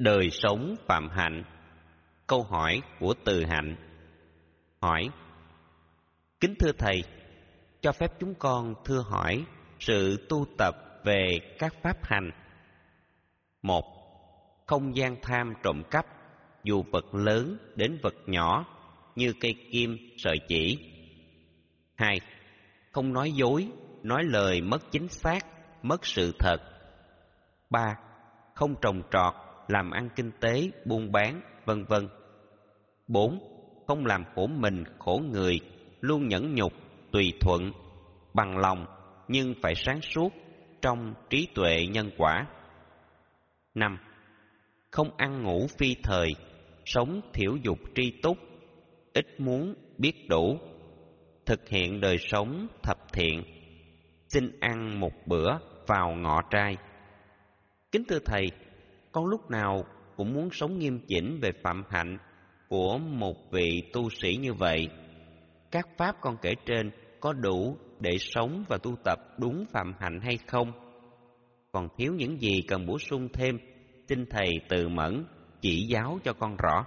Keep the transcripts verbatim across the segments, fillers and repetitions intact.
Đời sống phạm hạnh. Câu hỏi của Từ Hạnh. Hỏi: Kính thưa Thầy, cho phép chúng con thưa hỏi sự tu tập về các pháp hành. Một, không gian tham trộm cắp, dù vật lớn đến vật nhỏ như cây kim, sợi chỉ. Hai, không nói dối, nói lời mất chính xác, mất sự thật. Ba, không trồng trọt, làm ăn kinh tế, buôn bán, vân vân. Bốn, không làm khổ mình, khổ người, luôn nhẫn nhục, tùy thuận, bằng lòng, nhưng phải sáng suốt trong trí tuệ nhân quả. Năm, không ăn ngủ phi thời, sống thiểu dục tri túc, ít muốn biết đủ, thực hiện đời sống thập thiện, xin ăn một bữa vào ngọ trai. Kính thưa Thầy, con lúc nào cũng muốn sống nghiêm chỉnh về phạm hạnh của một vị tu sĩ như vậy. Các pháp con kể trên có đủ để sống và tu tập đúng phạm hạnh hay không? Còn thiếu những gì cần bổ sung thêm, xin Thầy từ mẫn chỉ giáo cho con rõ.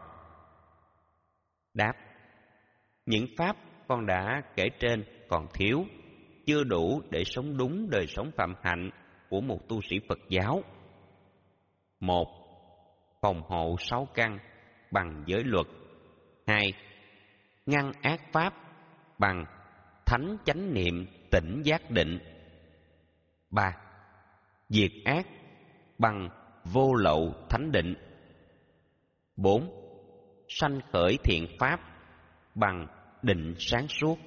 Đáp: những pháp con đã kể trên còn thiếu, chưa đủ để sống đúng đời sống phạm hạnh của một tu sĩ Phật giáo. Một, phòng hộ sáu căn bằng giới luật. Hai, ngăn ác pháp bằng thánh chánh niệm tỉnh giác định. Ba, diệt ác bằng vô lậu thánh định. Bốn, sanh khởi thiện pháp bằng định sáng suốt.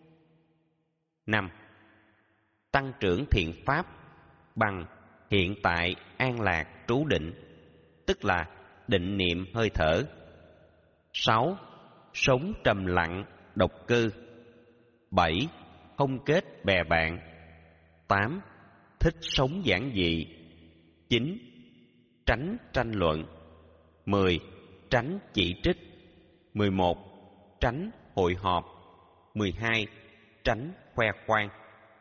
Năm, tăng trưởng thiện pháp bằng hiện tại an lạc trú định, tức là định niệm hơi thở. Sáu, sống trầm lặng độc cư. Bảy, không kết bè bạn. Tám, thích sống giản dị. Chín, tránh tranh luận. Mười, tránh chỉ trích. Mười một, tránh hội họp. Mười hai, tránh khoe khoang.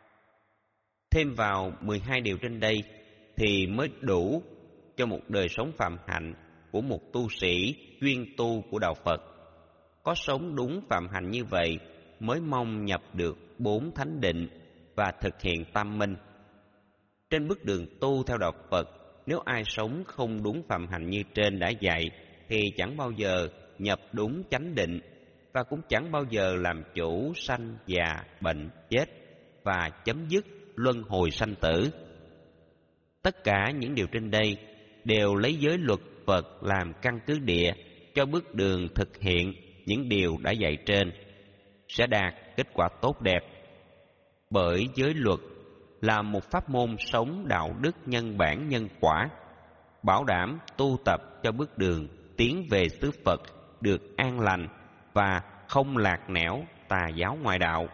Thêm vào mười hai điều trên đây thì mới đủ cho một đời sống phạm hạnh của một tu sĩ chuyên tu của đạo Phật. Có sống đúng phạm hạnh như vậy mới mong nhập được bốn thánh định và thực hiện tam minh. Trên bước đường tu theo đạo Phật, nếu ai sống không đúng phạm hạnh như trên đã dạy thì chẳng bao giờ nhập đúng chánh định và cũng chẳng bao giờ làm chủ sanh già bệnh chết và chấm dứt luân hồi sanh tử. Tất cả những điều trên đây đều lấy giới luật Phật làm căn cứ địa cho bước đường thực hiện những điều đã dạy trên, sẽ đạt kết quả tốt đẹp. Bởi giới luật là một pháp môn sống đạo đức nhân bản nhân quả, bảo đảm tu tập cho bước đường tiến về xứ Phật được an lành và không lạc nẻo tà giáo ngoại đạo.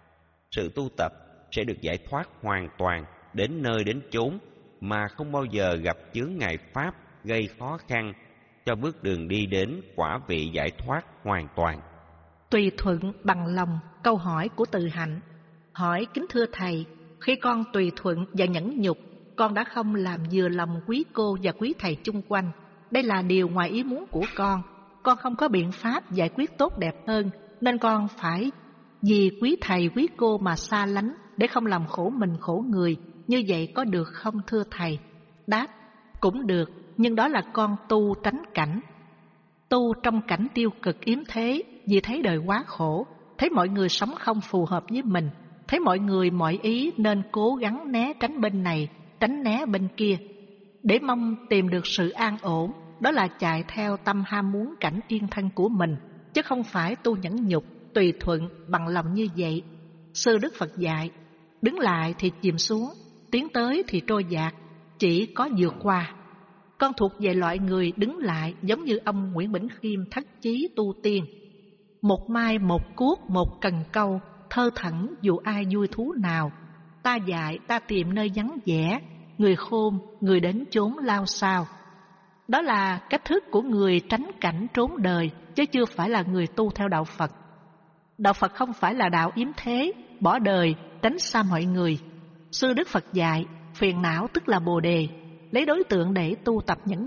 Sự tu tập sẽ được giải thoát hoàn toàn đến nơi đến chốn mà không bao giờ gặp chướng ngại pháp gây khó khăn cho bước đường đi đến quả vị giải thoát hoàn toàn. Tùy thuận bằng lòng. Câu hỏi của Từ Hạnh. Hỏi: kính thưa Thầy, khi con tùy thuận và nhẫn nhục, con đã không làm vừa lòng quý cô và quý thầy chung quanh. Đây là điều ngoài ý muốn của con. Con không có biện pháp giải quyết tốt đẹp hơn, nên con phải vì quý thầy quý cô mà xa lánh để không làm khổ mình khổ người. Như vậy có được không thưa Thầy? Đáp: cũng được, nhưng đó là con tu tránh cảnh. Tu trong cảnh tiêu cực yếm thế, vì thấy đời quá khổ, thấy mọi người sống không phù hợp với mình, thấy mọi người mọi ý nên cố gắng né tránh bên này, tránh né bên kia, để mong tìm được sự an ổn. Đó là chạy theo tâm ham muốn cảnh yên thân của mình, chứ không phải tu nhẫn nhục, tùy thuận, bằng lòng như vậy. Sư Đức Phật dạy: đứng lại thì chìm xuống, tiến tới thì trôi dạt, chỉ có vượt qua. Con thuộc về loại người đứng lại, giống như ông Nguyễn Bỉnh Khiêm thất chí tu tiên. Một mai một cuốc một cần câu, thơ thẩn dù ai vui thú nào. Ta dạy ta tìm nơi vắng vẻ, người khôn người đến chốn lao sao. Đó là cách thức của người tránh cảnh trốn đời, chứ chưa phải là người tu theo đạo Phật. Đạo Phật không phải là đạo yếm thế, bỏ đời, tránh xa mọi người. Sư Đức Phật dạy, phiền não tức là bồ đề, lấy đối tượng để tu tập nhẫn nhục,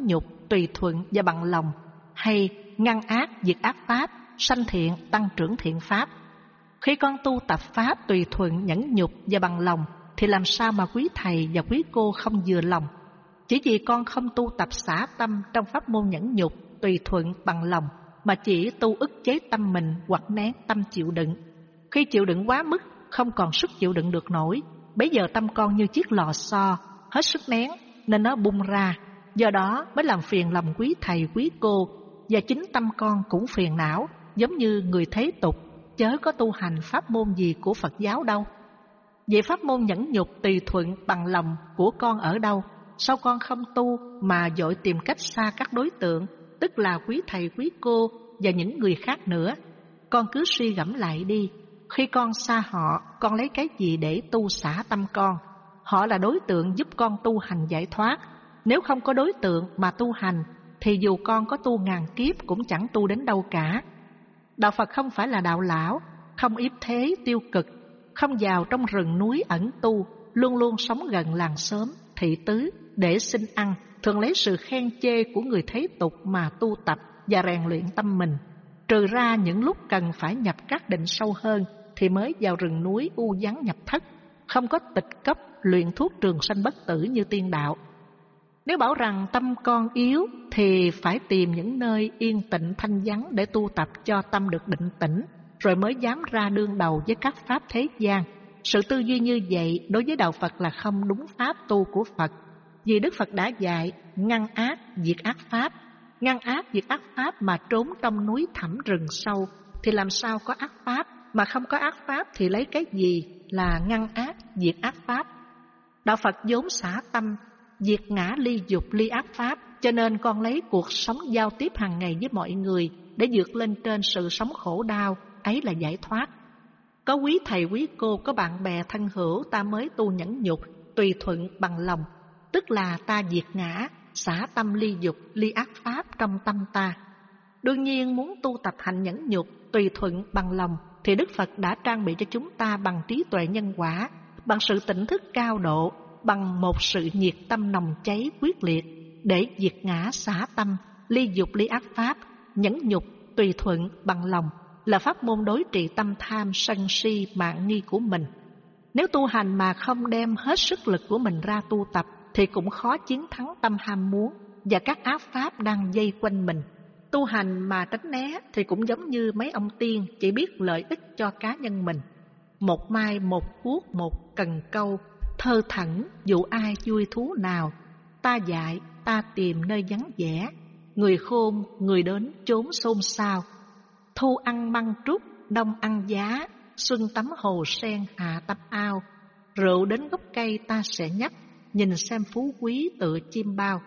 tùy thuận và bằng lòng, hay ngăn ác diệt ác pháp, sanh thiện tăng trưởng thiện pháp. Khi con tu tập pháp tùy thuận, nhẫn nhục và bằng lòng thì làm sao mà quý thầy và quý cô không vừa lòng? Chỉ vì con không tu tập xả tâm trong pháp môn nhẫn nhục, tùy thuận, bằng lòng, mà chỉ tu ức chế tâm mình hoặc nén tâm chịu đựng. Khi chịu đựng quá mức, không còn sức chịu đựng được nổi, bấy giờ tâm con như chiếc lò xo, hết sức nén nên nó bung ra. Do đó mới làm phiền lòng quý thầy quý cô, và chính tâm con cũng phiền não, giống như người thế tục, chớ có tu hành pháp môn gì của Phật giáo đâu. Vậy pháp môn nhẫn nhục, tùy thuận, bằng lòng của con ở đâu? Sao con không tu mà vội tìm cách xa các đối tượng, tức là quý thầy quý cô và những người khác nữa? Con cứ suy gẫm lại đi, khi con xa họ, con lấy cái gì để tu xả tâm con? Họ là đối tượng giúp con tu hành giải thoát. Nếu không có đối tượng mà tu hành thì dù con có tu ngàn kiếp cũng chẳng tu đến đâu cả. Đạo Phật không phải là đạo lão, không yếm thế tiêu cực, không vào trong rừng núi ẩn tu, luôn luôn sống gần làng xóm, thị tứ để xin ăn, thường lấy sự khen chê của người thế tục mà tu tập và rèn luyện tâm mình. Trừ ra những lúc cần phải nhập các định sâu hơn thì mới vào rừng núi u vắng nhập thất, không có tịch cấp luyện thuốc trường sanh bất tử như tiên đạo. Nếu bảo rằng tâm con yếu thì phải tìm những nơi yên tĩnh thanh vắng để tu tập cho tâm được định tĩnh, rồi mới dám ra đương đầu với các pháp thế gian. Sự tư duy như vậy đối với đạo Phật là không đúng pháp tu của Phật. Vì Đức Phật đã dạy ngăn ác diệt ác pháp. Ngăn ác diệt ác pháp mà trốn trong núi thẳm rừng sâu thì làm sao có ác pháp? Mà không có ác pháp thì lấy cái gì là ngăn ác diệt ác pháp? Đạo Phật vốn xả tâm, diệt ngã ly dục ly ác pháp, cho nên con lấy cuộc sống giao tiếp hàng ngày với mọi người để vượt lên trên sự sống khổ đau, ấy là giải thoát. Có quý thầy quý cô, có bạn bè thân hữu, ta mới tu nhẫn nhục, tùy thuận, bằng lòng, tức là ta diệt ngã, xả tâm ly dục ly ác pháp trong tâm ta. Đương nhiên muốn tu tập hành nhẫn nhục, tùy thuận, bằng lòng thì Đức Phật đã trang bị cho chúng ta bằng trí tuệ nhân quả, bằng sự tỉnh thức cao độ, bằng một sự nhiệt tâm nồng cháy quyết liệt để diệt ngã xả tâm, ly dục ly ác pháp. Nhẫn nhục, tùy thuận, bằng lòng là pháp môn đối trị tâm tham, sân si, mạn nghi của mình. Nếu tu hành mà không đem hết sức lực của mình ra tu tập thì cũng khó chiến thắng tâm ham muốn và các ác pháp đang dây quanh mình. Tu hành mà tránh né thì cũng giống như mấy ông tiên chỉ biết lợi ích cho cá nhân mình. Một mai một cuốc một cần câu, thơ thẩn dụ ai vui thú nào. Ta dạy, ta tìm nơi vắng vẻ, người khôn, người đến chốn xôn xao. Thu ăn măng trúc, đông ăn giá, xuân tắm hồ sen, hạ tắm ao. Rượu đến gốc cây ta sẽ nhắc, nhìn xem phú quý tựa chim bao.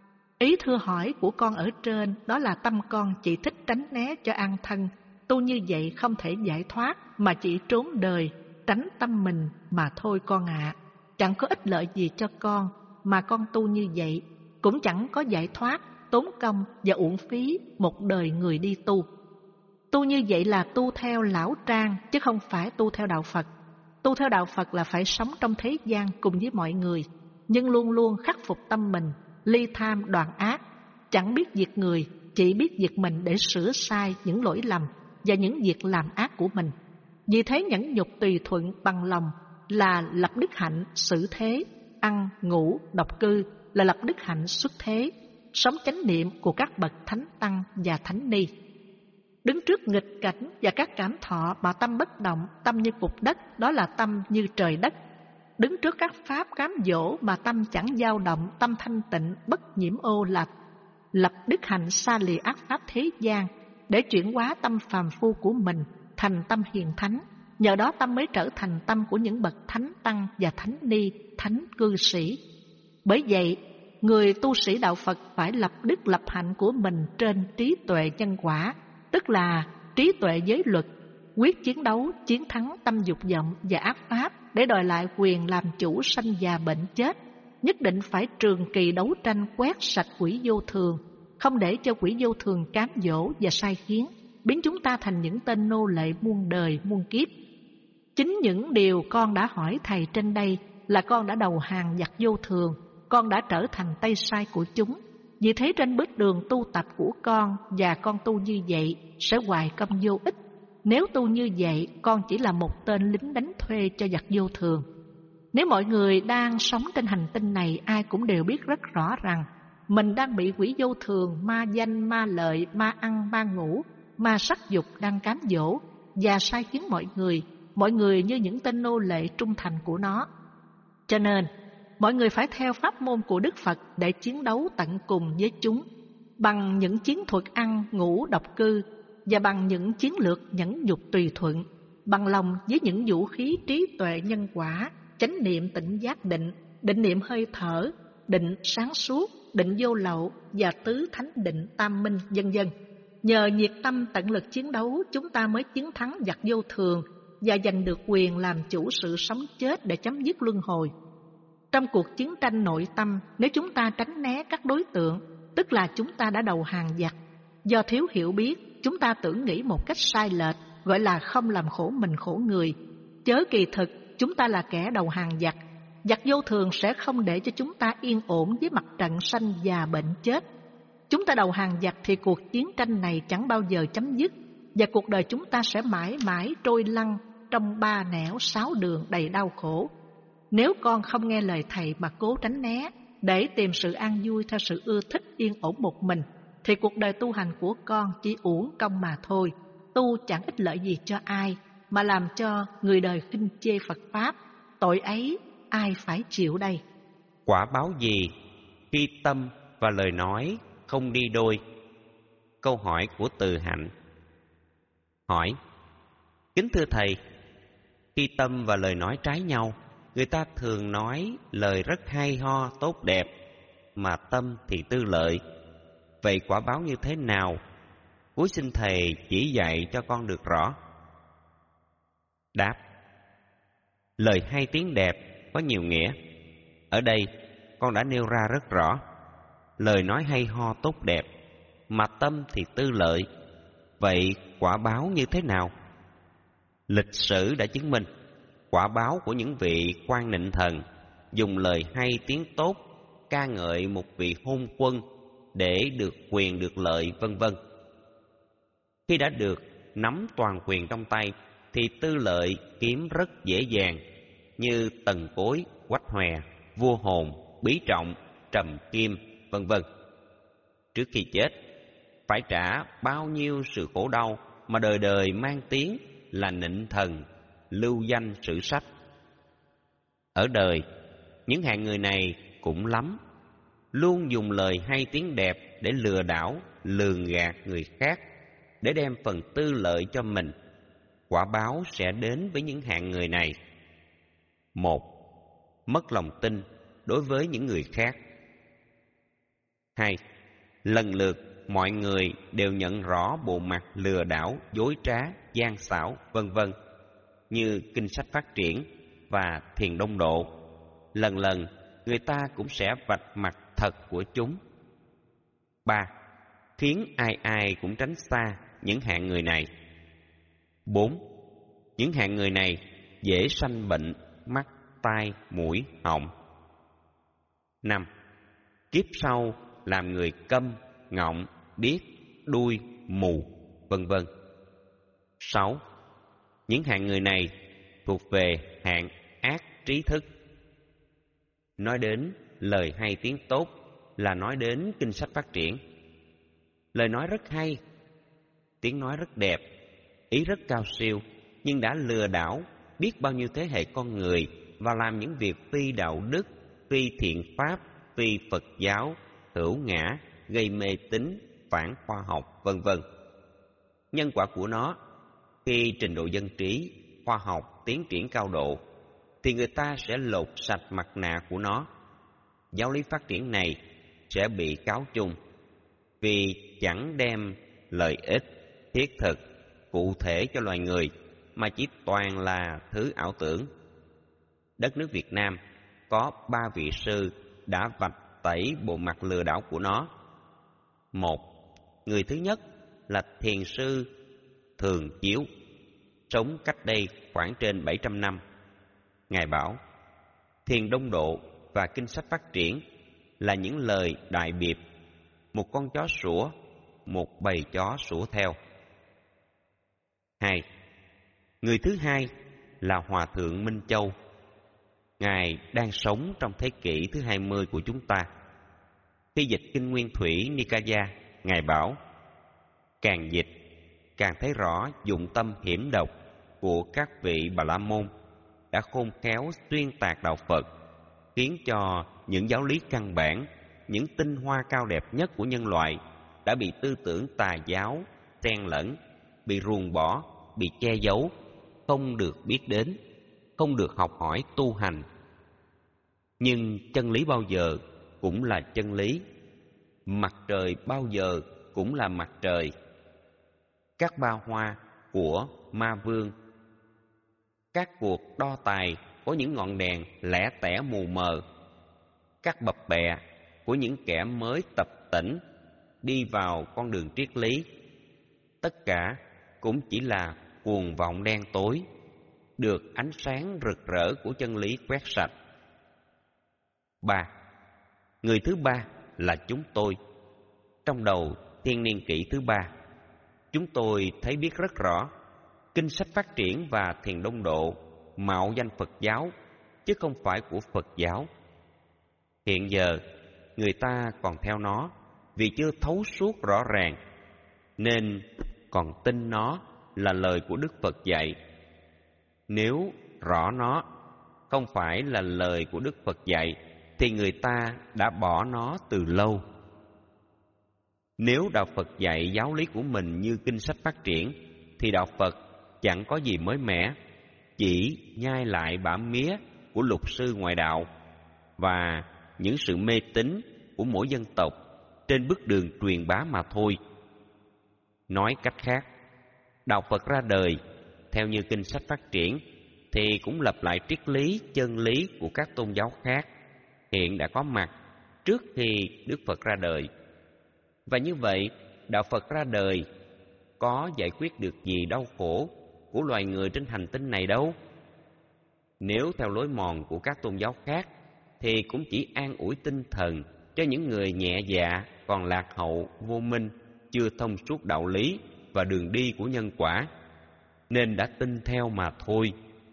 Ý thưa hỏi của con ở trên đó là tâm con chỉ thích tránh né cho an thân. Tu như vậy không thể giải thoát mà chỉ trốn đời, tránh tâm mình mà thôi con ạ. À. Chẳng có ích lợi gì cho con mà con tu như vậy, cũng chẳng có giải thoát, tốn công và uổng phí một đời người đi tu. Tu như vậy là tu theo lão trang chứ không phải tu theo đạo Phật. Tu theo đạo Phật là phải sống trong thế gian cùng với mọi người, nhưng luôn luôn khắc phục tâm mình, ly tham đoạn ác, chẳng biết diệt người, chỉ biết diệt mình để sửa sai những lỗi lầm và những việc làm ác của mình. Vì thế nhẫn nhục tùy thuận bằng lòng là lập đức hạnh xử thế, ăn, ngủ, độc cư là lập đức hạnh xuất thế, sống chánh niệm của các bậc thánh tăng và thánh ni. Đứng trước nghịch cảnh và các cảm thọ mà tâm bất động, tâm như cục đất, đó là tâm như trời đất. Đứng trước các pháp cám dỗ mà tâm chẳng dao động, tâm thanh tịnh, bất nhiễm ô lạch. Lập đức hạnh xa lìa ác pháp thế gian để chuyển hóa tâm phàm phu của mình thành tâm hiền thánh. Nhờ đó tâm mới trở thành tâm của những bậc thánh tăng và thánh ni, thánh cư sĩ. Bởi vậy, người tu sĩ đạo Phật phải lập đức lập hạnh của mình trên trí tuệ nhân quả, tức là trí tuệ giới luật, quyết chiến đấu, chiến thắng tâm dục vọng và ác pháp để đòi lại quyền làm chủ sanh già bệnh chết. Nhất định phải trường kỳ đấu tranh quét sạch quỷ vô thường, không để cho quỷ vô thường cám dỗ và sai khiến, biến chúng ta thành những tên nô lệ muôn đời muôn kiếp. Chính những điều con đã hỏi thầy trên đây là con đã đầu hàng giặc vô thường, con đã trở thành tay sai của chúng. Vì thế trên bước đường tu tập của con và con tu như vậy sẽ hoài công vô ích. Nếu tu như vậy, con chỉ là một tên lính đánh thuê cho giặc vô thường. Nếu mọi người đang sống trên hành tinh này, ai cũng đều biết rất rõ rằng mình đang bị quỷ vô thường, ma danh, ma lợi, ma ăn, ma ngủ, ma sắc dục đang cám dỗ và sai khiến mọi người, mọi người như những tên nô lệ trung thành của nó. Cho nên, mọi người phải theo pháp môn của Đức Phật để chiến đấu tận cùng với chúng, bằng những chiến thuật ăn, ngủ, độc cư, và bằng những chiến lược nhẫn nhục tùy thuận, bằng lòng với những vũ khí trí tuệ nhân quả, chánh niệm tỉnh giác định, định niệm hơi thở, định sáng suốt, định vô lậu và tứ thánh định tam minh, vân vân. Nhờ nhiệt tâm tận lực chiến đấu, chúng ta mới chiến thắng giặc vô thường và giành được quyền làm chủ sự sống chết để chấm dứt luân hồi. Trong cuộc chiến tranh nội tâm, nếu chúng ta tránh né các đối tượng, tức là chúng ta đã đầu hàng giặc. Do thiếu hiểu biết, chúng ta tưởng nghĩ một cách sai lệch, gọi là không làm khổ mình khổ người. Chớ kỳ thực, chúng ta là kẻ đầu hàng giặc. Giặc vô thường sẽ không để cho chúng ta yên ổn với mặt trận sanh già bệnh chết. Chúng ta đầu hàng giặc thì cuộc chiến tranh này chẳng bao giờ chấm dứt, và cuộc đời chúng ta sẽ mãi mãi trôi lăn trong ba nẻo sáu đường đầy đau khổ. Nếu con không nghe lời thầy mà cố tránh né, để tìm sự an vui theo sự ưa thích yên ổn một mình, thì cuộc đời tu hành của con chỉ uổng công mà thôi. Tu chẳng ích lợi gì cho ai, mà làm cho người đời khinh chê Phật Pháp. Tội ấy ai phải chịu đây? Quả báo gì khi tâm và lời nói không đi đôi? Câu hỏi của Từ Hạnh. Hỏi: kính thưa thầy, khi tâm và lời nói trái nhau, người ta thường nói lời rất hay ho, tốt đẹp, mà tâm thì tư lợi. Vậy quả báo như thế nào? Cúi xin thầy chỉ dạy cho con được rõ. Đáp: lời hay tiếng đẹp có nhiều nghĩa. Ở đây con đã nêu ra rất rõ. Lời nói hay ho tốt đẹp, mà tâm thì tư lợi. Vậy quả báo như thế nào? Lịch sử đã chứng minh quả báo của những vị quan nịnh thần dùng lời hay tiếng tốt ca ngợi một vị hôn quân để được quyền được lợi, vân vân. Khi đã được nắm toàn quyền trong tay thì tư lợi kiếm rất dễ dàng, như Tần Cối, Quách Hòe, Vua Hồn, Bí Trọng, Trầm Kim, vân vân. Trước khi chết phải trả bao nhiêu sự khổ đau mà đời đời mang tiếng là nịnh thần, lưu danh sử sách. Ở đời, những hạng người này cũng lắm, luôn dùng lời hay tiếng đẹp để lừa đảo, lường gạt người khác, để đem phần tư lợi cho mình. Quả báo sẽ đến với những hạng người này. Một, mất lòng tin đối với những người khác. Hai, lần lượt mọi người đều nhận rõ bộ mặt lừa đảo, dối trá, gian xảo, vân vân, như Kinh Sách Phát Triển và Thiền Đông Độ. Lần lần người ta cũng sẽ vạch mặt thật của chúng. Ba, khiến ai ai cũng tránh xa những hạng người này. Bốn, những hạng người này dễ sanh bệnh mắt, tai, mũi, họng. Năm, kiếp sau làm người câm, ngọng, điếc, đuôi, mù, vân vân. Sáu, những hạng người này thuộc về hạng ác trí thức. Nói đến lời hay tiếng tốt là nói đến Kinh Sách Phát Triển. Lời nói rất hay, tiếng nói rất đẹp, ý rất cao siêu, nhưng đã lừa đảo biết bao nhiêu thế hệ con người và làm những việc phi đạo đức, phi thiện pháp, phi Phật giáo, hữu ngã, gây mê tín, phản khoa học, vân vân. Nhân quả của nó, khi trình độ dân trí, khoa học tiến triển cao độ, thì người ta sẽ lột sạch mặt nạ của nó. Giáo lý phát triển này sẽ bị cáo chung, vì chẳng đem lợi ích thiết thực cụ thể cho loài người, mà chỉ toàn là thứ ảo tưởng. Đất nước Việt Nam có ba vị sư đã vạch tẩy bộ mặt lừa đảo của nó. Một, người thứ nhất là thiền sư Thường Chiếu, sống cách đây khoảng trên bảy trăm năm. Ngài bảo, Thiền Đông Độ và Kinh Sách Phát Triển là những lời đại biệt, một con chó sủa, một bầy chó sủa theo. Hai, người thứ hai là Hòa thượng Minh Châu. Ngài đang sống trong thế kỷ thứ hai mươi của chúng ta. Khi dịch kinh Nguyên Thủy Nikaya, Ngài bảo: càng dịch, càng thấy rõ dụng tâm hiểm độc của các vị Bà La Môn đã khôn khéo xuyên tạc đạo Phật, khiến cho những giáo lý căn bản, những tinh hoa cao đẹp nhất của nhân loại đã bị tư tưởng tà giáo xen lẫn, bị ruồng bỏ, bị che giấu, không được biết đến, không được học hỏi tu hành. Nhưng chân lý bao giờ cũng là chân lý, mặt trời bao giờ cũng là mặt trời. Các ba hoa của ma vương, các cuộc đo tài của những ngọn đèn lẻ tẻ mù mờ, các bập bẹ của những kẻ mới tập tỉnh đi vào con đường triết lý, tất cả cũng chỉ là cuồng vọng đen tối, được ánh sáng rực rỡ của chân lý quét sạch. Ba, người thứ ba là chúng tôi. Trong đầu thiên niên kỷ thứ ba, chúng tôi thấy biết rất rõ kinh sách phát triển và thiền đông độ mạo danh Phật giáo, chứ không phải của Phật giáo. Hiện giờ người ta còn theo nó vì chưa thấu suốt rõ ràng, nên còn tin nó là lời của Đức Phật dạy. Nếu rõ nó không phải là lời của Đức Phật dạy, thì người ta đã bỏ nó từ lâu. Nếu đạo Phật dạy giáo lý của mình như kinh sách phát triển, thì đạo Phật chẳng có gì mới mẻ, chỉ nhai lại bã mía của lục sư ngoại đạo và những sự mê tín của mỗi dân tộc trên bước đường truyền bá mà thôi. Nói cách khác, đạo Phật ra đời theo như kinh sách phát triển thì cũng lặp lại triết lý, chân lý của các tôn giáo khác hiện đã có mặt trước khi Đức Phật ra đời. Và như vậy, đạo Phật ra đời có giải quyết được gì đau khổ của loài người trên hành tinh này đâu. Nếu theo lối mòn của các tôn giáo khác thì cũng chỉ an ủi tinh thần cho những người nhẹ dạ, còn lạc hậu, vô minh, chưa thông suốt đạo lý và đường đi của nhân quả, nên đã tin theo mà thôi.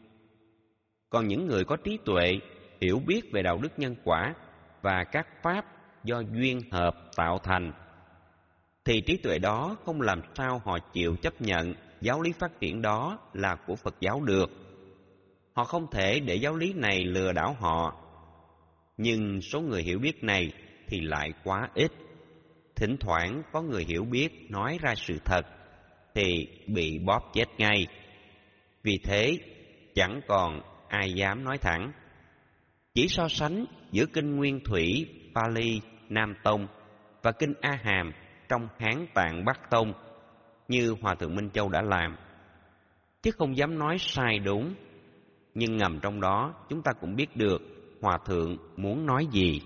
Còn những người có trí tuệ, hiểu biết về đạo đức nhân quả và các pháp do duyên hợp tạo thành, thì trí tuệ đó không làm sao họ chịu chấp nhận giáo lý phát triển đó là của Phật giáo được. Họ không thể để giáo lý này lừa đảo họ. Nhưng số người hiểu biết này thì lại quá ít. Thỉnh thoảng có người hiểu biết nói ra sự thật thì bị bóp chết ngay. Vì thế chẳng còn ai dám nói thẳng. Chỉ so sánh giữa kinh Nguyên Thủy Pali Nam Tông và kinh A Hàm trong Hán Tạng Bắc Tông như Hòa thượng Minh Châu đã làm, chứ không dám nói sai đúng. Nhưng ngầm trong đó chúng ta cũng biết được Hòa thượng muốn nói gì.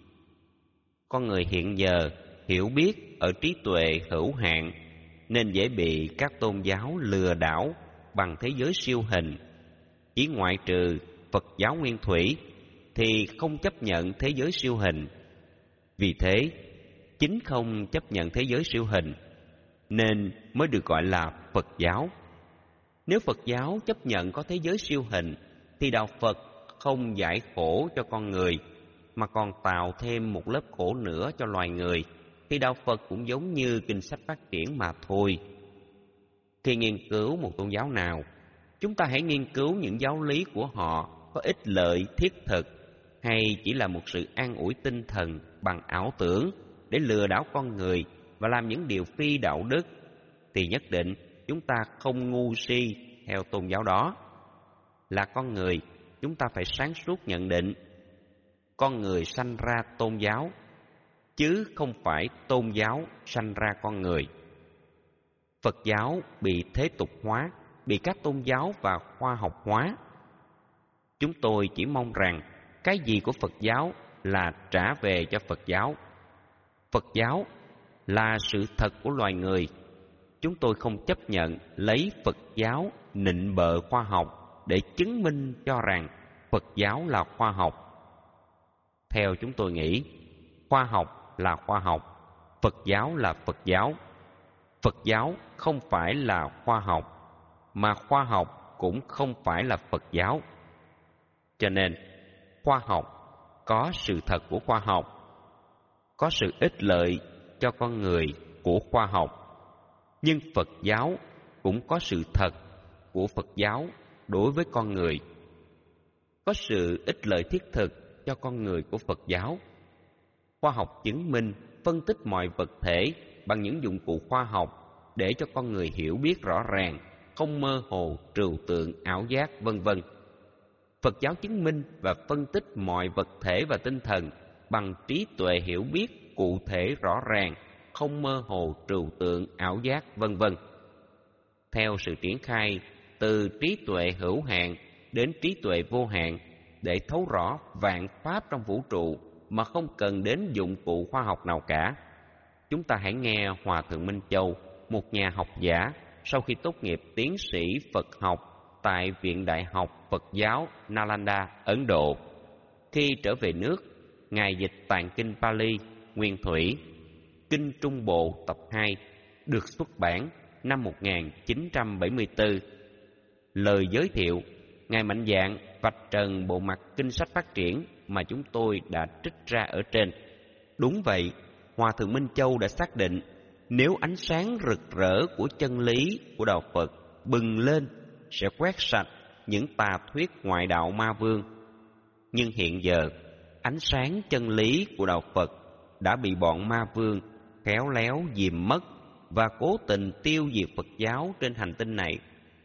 Con người hiện giờ hiểu biết ở trí tuệ hữu hạn, nên dễ bị các tôn giáo lừa đảo bằng thế giới siêu hình. Chỉ ngoại trừ Phật giáo Nguyên Thủy thì không chấp nhận thế giới siêu hình. Vì thế, chính không chấp nhận thế giới siêu hình nên mới được gọi là Phật giáo. Nếu Phật giáo chấp nhận có thế giới siêu hình thì đạo Phật không giải khổ cho con người mà còn tạo thêm một lớp khổ nữa cho loài người, thì đạo Phật cũng giống như kinh sách phát triển mà thôi. Khi nghiên cứu một tôn giáo nào, chúng ta hãy nghiên cứu những giáo lý của họ có ích lợi thiết thực hay chỉ là một sự an ủi tinh thần bằng ảo tưởng để lừa đảo con người và làm những điều phi đạo đức, thì nhất định chúng ta không ngu si theo tôn giáo đó. Là con người, chúng ta phải sáng suốt nhận định con người sanh ra tôn giáo, chứ không phải tôn giáo sanh ra con người. Phật giáo bị thế tục hóa, bị các tôn giáo và khoa học hóa. Chúng tôi chỉ mong rằng cái gì của Phật giáo là trả về cho Phật giáo. Phật giáo là sự thật của loài người. Chúng tôi không chấp nhận lấy Phật giáo nịnh bợ khoa học để chứng minh cho rằng Phật giáo là khoa học. Theo chúng tôi nghĩ, khoa học là khoa học, Phật giáo là Phật giáo. Phật giáo không phải là khoa học, mà khoa học cũng không phải là Phật giáo. Cho nên, khoa học có sự thật của khoa học, có sự ích lợi cho con người của khoa học, nhưng Phật giáo cũng có sự thật của Phật giáo đối với con người, có sự ích lợi thiết thực cho con người của Phật giáo. Khoa học chứng minh, phân tích mọi vật thể bằng những dụng cụ khoa học để cho con người hiểu biết rõ ràng, không mơ hồ, trừu tượng, ảo giác, vân vân. Phật giáo chứng minh và phân tích mọi vật thể và tinh thần bằng trí tuệ hiểu biết cụ thể rõ ràng, không mơ hồ, trừu tượng, ảo giác, vân vân. Theo sự triển khai từ trí tuệ hữu hạn đến trí tuệ vô hạn để thấu rõ vạn pháp trong vũ trụ mà không cần đến dụng cụ khoa học nào cả. Chúng ta hãy nghe Hòa Thượng Minh Châu, một nhà học giả sau khi tốt nghiệp tiến sĩ Phật học tại Viện Đại học Phật giáo Nalanda, Ấn Độ. Khi trở về nước, Ngài dịch tạng kinh Pali, nguyên thủy, Kinh Trung Bộ tập hai, được xuất bản năm một nghìn chín trăm bảy mươi tư. Lời giới thiệu, Ngài mạnh dạn vạch trần bộ mặt kinh sách phát triển mà chúng tôi đã trích ra ở trên. Đúng vậy, Hòa Thượng Minh Châu đã xác định nếu ánh sáng rực rỡ của chân lý của Đạo Phật bừng lên sẽ quét sạch những tà thuyết ngoại đạo ma vương. Nhưng hiện giờ, ánh sáng chân lý của Đạo Phật đã bị bọn ma vương khéo léo dìm mất và cố tình tiêu diệt Phật giáo trên hành tinh này.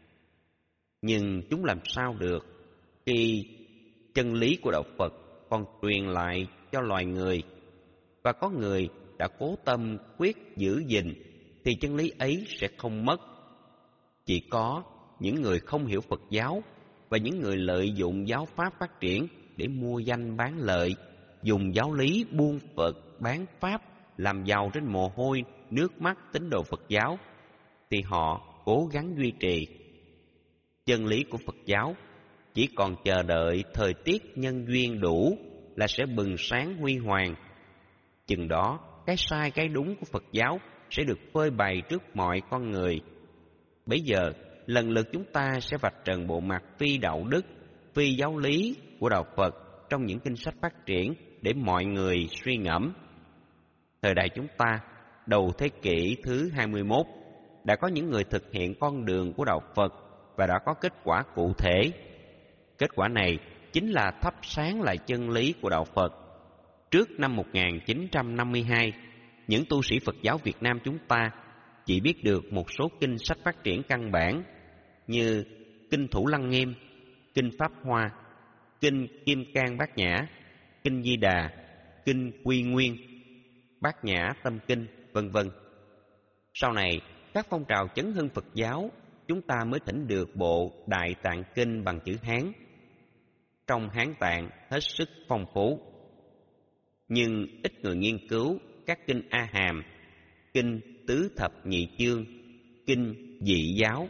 Nhưng chúng làm sao được khi chân lý của Đạo Phật còn truyền lại cho loài người, và có người đã cố tâm quyết giữ gìn, thì chân lý ấy sẽ không mất. Chỉ có những người không hiểu Phật giáo và những người lợi dụng giáo pháp phát triển để mua danh bán lợi, dùng giáo lý buôn Phật bán pháp, làm giàu trên mồ hôi, nước mắt tín đồ Phật giáo, thì họ cố gắng duy trì. Chân lý của Phật giáo chỉ còn chờ đợi thời tiết nhân duyên đủ là sẽ bừng sáng huy hoàng. Chừng đó, cái sai cái đúng của Phật giáo sẽ được phơi bày trước mọi con người. Bấy giờ, lần lượt chúng ta sẽ vạch trần bộ mặt phi đạo đức, phi giáo lý của Đạo Phật trong những kinh sách phát triển để mọi người suy ngẫm. Thời đại chúng ta, đầu thế kỷ thứ hai mươi mốt, đã có những người thực hiện con đường của Đạo Phật và đã có kết quả cụ thể. Kết quả này chính là thắp sáng lại chân lý của Đạo Phật. Trước năm một nghìn chín trăm năm mươi hai, những tu sĩ Phật giáo Việt Nam chúng ta chỉ biết được một số kinh sách phát triển căn bản như Kinh Thủ Lăng Nghiêm, Kinh Pháp Hoa, Kinh Kim Cang Bát Nhã, Kinh Di Đà, Kinh Quy Nguyên, Bát Nhã Tâm Kinh, vân vân. Sau này, các phong trào chấn hưng Phật giáo, chúng ta mới thỉnh được bộ Đại Tạng Kinh bằng chữ Hán. Trong Hán Tạng hết sức phong phú, nhưng ít người nghiên cứu các kinh A Hàm, kinh Tứ Thập Nhị Chương, kinh Dị Giáo.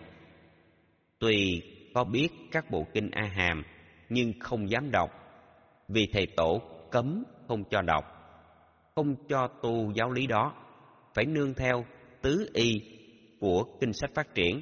Tuy có biết các bộ kinh A Hàm, nhưng không dám đọc, vì thầy tổ cấm không cho đọc, không cho tu giáo lý đó, phải nương theo tứ y của kinh sách phát triển.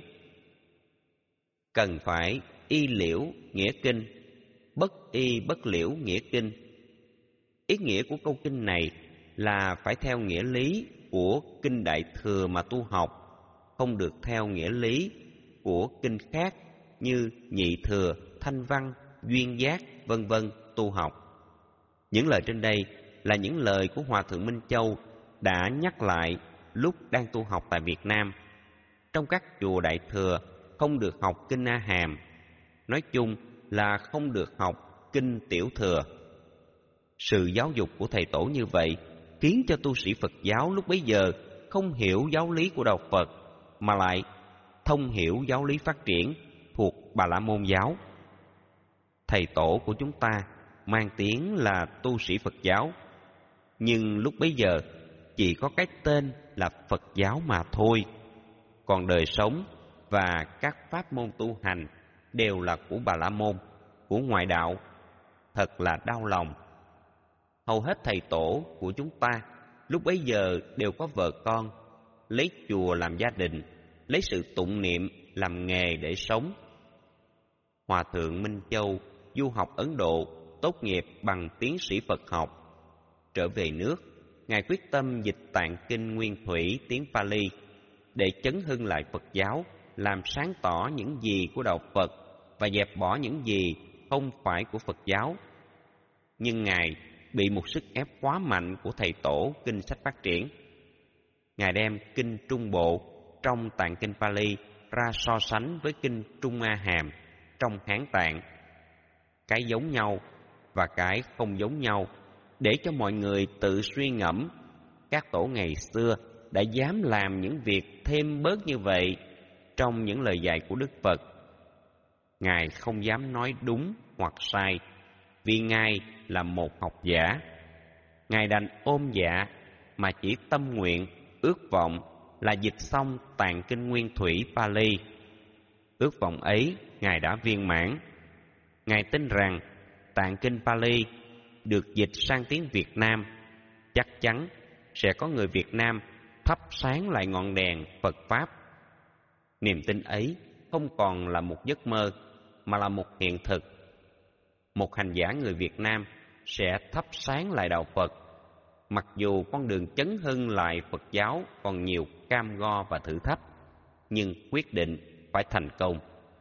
Cần phải y liễu nghĩa kinh, bất y bất liễu nghĩa kinh. Ý nghĩa của câu kinh này là phải theo nghĩa lý của kinh Đại Thừa mà tu học, không được theo nghĩa lý của kinh khác như Nhị Thừa, Thanh Văn, Duyên Giác, vân vân tu học. Những lời trên đây là những lời của Hòa Thượng Minh Châu đã nhắc lại lúc đang tu học tại Việt Nam. Trong các chùa Đại Thừa không được học kinh A Hàm, nói chung là không được học kinh Tiểu Thừa. Sự giáo dục của thầy tổ như vậy khiến cho tu sĩ Phật giáo lúc bấy giờ không hiểu giáo lý của Đạo Phật, mà lại thông hiểu giáo lý phát triển thuộc Bà La Môn giáo. Thầy tổ của chúng ta mang tiếng là tu sĩ Phật giáo, nhưng lúc bấy giờ chỉ có cái tên là Phật giáo mà thôi. Còn đời sống và các pháp môn tu hành đều là của Bà La Môn, của ngoại đạo. Thật là đau lòng. Hầu hết thầy tổ của chúng ta lúc bấy giờ đều có vợ con, lấy chùa làm gia đình, lấy sự tụng niệm làm nghề để sống. Hòa thượng Minh Châu du học Ấn Độ, tốt nghiệp bằng tiến sĩ Phật học. Trở về nước, Ngài quyết tâm dịch tạng kinh nguyên thủy tiếng Pali để chấn hưng lại Phật giáo, làm sáng tỏ những gì của đạo Phật và dẹp bỏ những gì không phải của Phật giáo. Nhưng Ngài bị một sức ép quá mạnh của thầy tổ kinh sách phát triển. Ngài đem kinh Trung Bộ trong tạng kinh Pali ra so sánh với kinh Trung A Hàm trong Hán Tạng, cái giống nhau và cái không giống nhau, để cho mọi người tự suy ngẫm. Các tổ ngày xưa đã dám làm những việc thêm bớt như vậy trong những lời dạy của Đức Phật. Ngài không dám nói đúng hoặc sai, vì Ngài là một học giả. Ngài đành ôm dạ mà chỉ tâm nguyện, ước vọng là dịch xong tạng kinh nguyên thủy Pali. Ước vọng ấy Ngài đã viên mãn. Ngài tin rằng tạng kinh Pali được dịch sang tiếng Việt Nam, chắc chắn sẽ có người Việt Nam thắp sáng lại ngọn đèn Phật Pháp. Niềm tin ấy không còn là một giấc mơ, mà là một hiện thực. Một hành giả người Việt Nam sẽ thắp sáng lại đạo Phật, mặc dù con đường chấn hưng lại Phật giáo còn nhiều cam go và thử thách, nhưng quyết định phải thành công.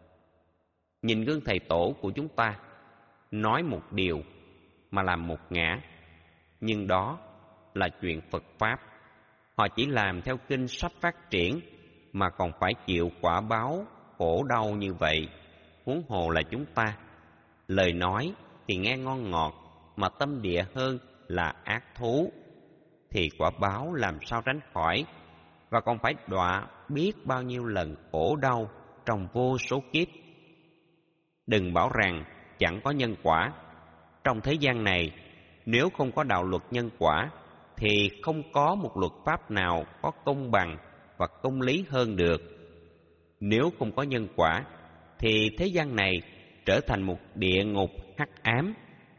Nhìn gương thầy tổ của chúng ta, nói một điều mà làm một ngã, nhưng đó là chuyện Phật Pháp. Họ chỉ làm theo kinh sắp phát triển mà còn phải chịu quả báo khổ đau như vậy, huống hồ là chúng ta. Lời nói thì nghe ngon ngọt, mà tâm địa hơn là ác thú, thì quả báo làm sao tránh khỏi, và còn phải đọa biết bao nhiêu lần khổ đau trong vô số kiếp. Đừng bảo rằng chẳng có nhân quả. Trong thế gian này, nếu không có đạo luật nhân quả, thì không có một luật pháp nào có công bằng và công lý hơn được. Nếu không có nhân quả, thì thế gian này trở thành một địa ngục hắc ám.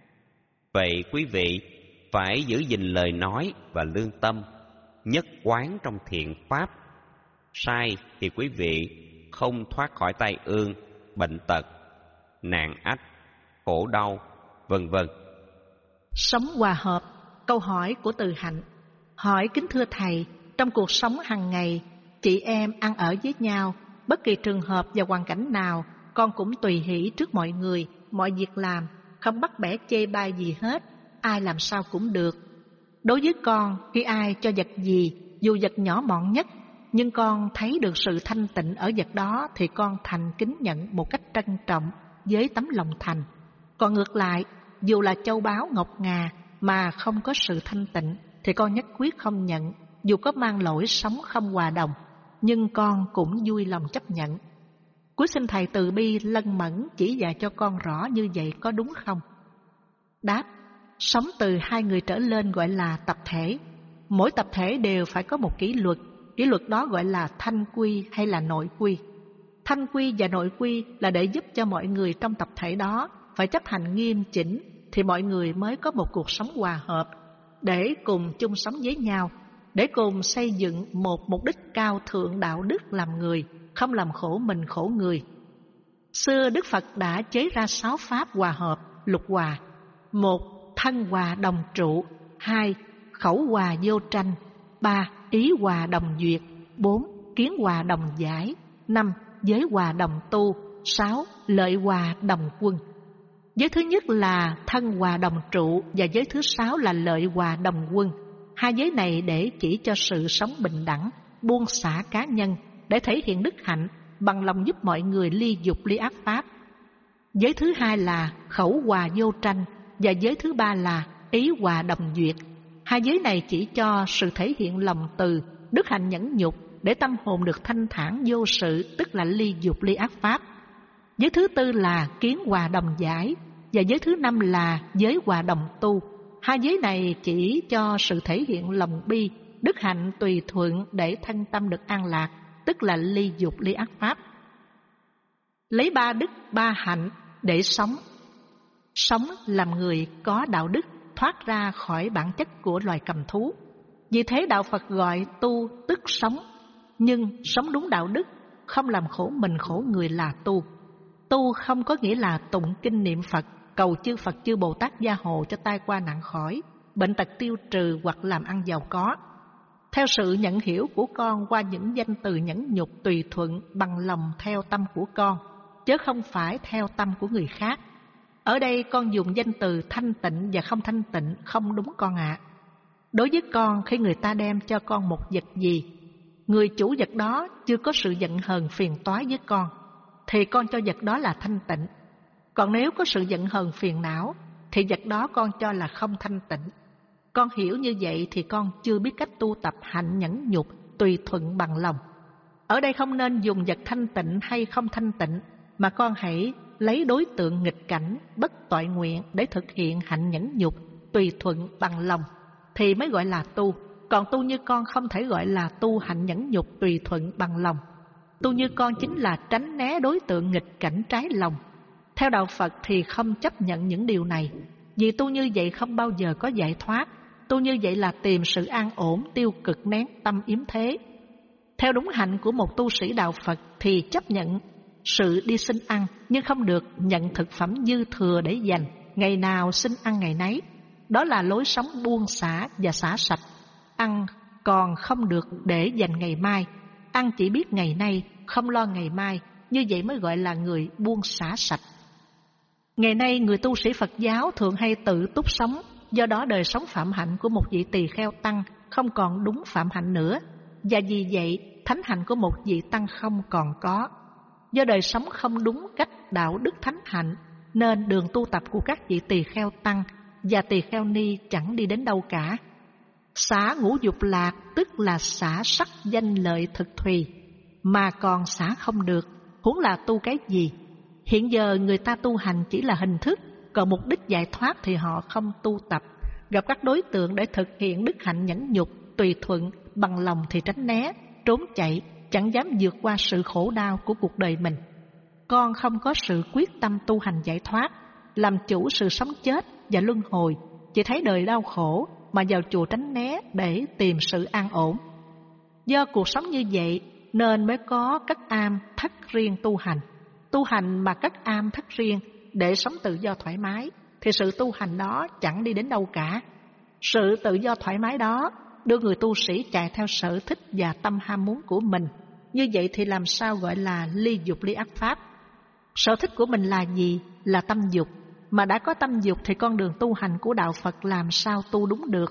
Vậy quý vị phải giữ gìn lời nói và lương tâm, nhất quán trong thiện pháp. Sai thì quý vị không thoát khỏi tai ương, bệnh tật, nạn ách, khổ đau, vân vân. Sống hòa hợp. Câu hỏi của Từ Hạnh. Hỏi kính thưa Thầy, trong cuộc sống hàng ngày, chị em ăn ở với nhau, bất kỳ trường hợp và hoàn cảnh nào, con cũng tùy hỷ trước mọi người, mọi việc làm, không bắt bẻ chê bai gì hết, ai làm sao cũng được. Đối với con, khi ai cho vật gì, dù vật nhỏ mọn nhất, nhưng con thấy được sự thanh tịnh ở vật đó, thì con thành kính nhận một cách trân trọng với tấm lòng thành. Còn ngược lại, dù là châu báu ngọc ngà mà không có sự thanh tịnh, thì con nhất quyết không nhận, dù có mang lỗi sống không hòa đồng, nhưng con cũng vui lòng chấp nhận. Cuối xin Thầy từ bi lân mẫn chỉ dạy cho con rõ như vậy có đúng không? Đáp. Sống từ hai người trở lên gọi là tập thể. Mỗi tập thể đều phải có một kỷ luật, kỷ luật đó gọi là thanh quy hay là nội quy. Thanh quy và nội quy là để giúp cho mọi người trong tập thể đó phải chấp hành nghiêm chỉnh, thì mọi người mới có một cuộc sống hòa hợp, để cùng chung sống với nhau, để cùng xây dựng một mục đích cao thượng đạo đức làm người, không làm khổ mình khổ người. Xưa Đức Phật đã chế ra sáu pháp hòa hợp, lục hòa. Một, thân hòa đồng trụ. Hai, khẩu hòa vô tranh. Ba, ý hòa đồng duyệt. Bốn, kiến hòa đồng giải. Năm, giới hòa đồng tu. Sáu, lợi hòa đồng quân. Giới thứ nhất là thân hòa đồng trụ, và giới thứ sáu là lợi hòa đồng quân. Hai giới này để chỉ cho sự sống bình đẳng, buông xả cá nhân, để thể hiện đức hạnh, bằng lòng giúp mọi người ly dục ly ác pháp. Giới thứ hai là khẩu hòa vô tranh, và giới thứ ba là ý hòa đồng duyệt. Hai giới này chỉ cho sự thể hiện lòng từ, đức hạnh nhẫn nhục, để tâm hồn được thanh thản vô sự, tức là ly dục ly ác pháp. Giới thứ tư là kiến hòa đồng giải, và giới thứ năm là giới hòa đồng tu. Hai giới này chỉ cho sự thể hiện lòng bi, đức hạnh tùy thuận để thân tâm được an lạc, tức là ly dục ly ác pháp. Lấy ba đức ba hạnh để sống. Sống làm người có đạo đức, thoát ra khỏi bản chất của loài cầm thú. Vì thế đạo Phật gọi tu tức sống, nhưng sống đúng đạo đức, không làm khổ mình khổ người là tu. Tu không có nghĩa là tụng kinh niệm Phật, cầu chư Phật chư Bồ Tát gia hộ cho tai qua nạn khỏi, bệnh tật tiêu trừ hoặc làm ăn giàu có. Theo sự nhận hiểu của con qua những danh từ nhẫn nhục tùy thuận bằng lòng theo tâm của con, chứ không phải theo tâm của người khác. Ở đây con dùng danh từ thanh tịnh và không thanh tịnh không đúng con ạ. À. Đối với con, khi người ta đem cho con một vật gì, người chủ vật đó chưa có sự giận hờn phiền toái với con, thì con cho vật đó là thanh tịnh. Còn nếu có sự giận hờn phiền não, thì vật đó con cho là không thanh tịnh. Con hiểu như vậy thì con chưa biết cách tu tập hạnh nhẫn nhục tùy thuận bằng lòng. Ở đây không nên dùng vật thanh tịnh hay không thanh tịnh, mà con hãy lấy đối tượng nghịch cảnh, bất toại nguyện để thực hiện hạnh nhẫn nhục tùy thuận bằng lòng, thì mới gọi là tu. Còn tu như con không thể gọi là tu hạnh nhẫn nhục tùy thuận bằng lòng. Tu như con chính là tránh né đối tượng nghịch cảnh trái lòng. Theo đạo Phật thì không chấp nhận những điều này, vì tu như vậy không bao giờ có giải thoát. Tu như vậy là tìm sự an ổn, tiêu cực nén tâm yếm thế. Theo đúng hạnh của một tu sĩ đạo Phật thì chấp nhận sự đi xin ăn, nhưng không được nhận thực phẩm dư thừa để dành, ngày nào xin ăn ngày nấy. Đó là lối sống buông xả và xả sạch. Ăn còn không được để dành ngày mai, ăn chỉ biết ngày nay, không lo ngày mai, như vậy mới gọi là người buông xả sạch. Ngày nay người tu sĩ Phật giáo thường hay tự túc sống, do đó đời sống phạm hạnh của một vị tỳ kheo tăng không còn đúng phạm hạnh nữa, và vì vậy thánh hạnh của một vị tăng không còn có. Do đời sống không đúng cách đạo đức thánh hạnh, nên đường tu tập của các vị tỳ kheo tăng và tỳ kheo ni chẳng đi đến đâu cả. Xả ngũ dục lạc tức là xả sắc danh lợi thực thùy, mà còn xả không được, huống là tu cái gì. Hiện giờ người ta tu hành chỉ là hình thức, còn mục đích giải thoát thì họ không tu tập. Gặp các đối tượng để thực hiện đức hạnh nhẫn nhục tùy thuận bằng lòng thì tránh né, trốn chạy, chẳng dám vượt qua sự khổ đau của cuộc đời mình. Con không có sự quyết tâm tu hành giải thoát, làm chủ sự sống chết và luân hồi, chỉ thấy đời đau khổ mà vào chùa tránh né để tìm sự an ổn. Do cuộc sống như vậy nên mới có cất am thất riêng tu hành. Tu hành mà cất am thất riêng để sống tự do thoải mái, thì sự tu hành đó chẳng đi đến đâu cả. Sự tự do thoải mái đó đưa người tu sĩ chạy theo sở thích và tâm ham muốn của mình. Như vậy thì làm sao gọi là ly dục ly ác pháp? Sở thích của mình là gì? Là tâm dục. Mà đã có tâm dục thì con đường tu hành của đạo Phật làm sao tu đúng được?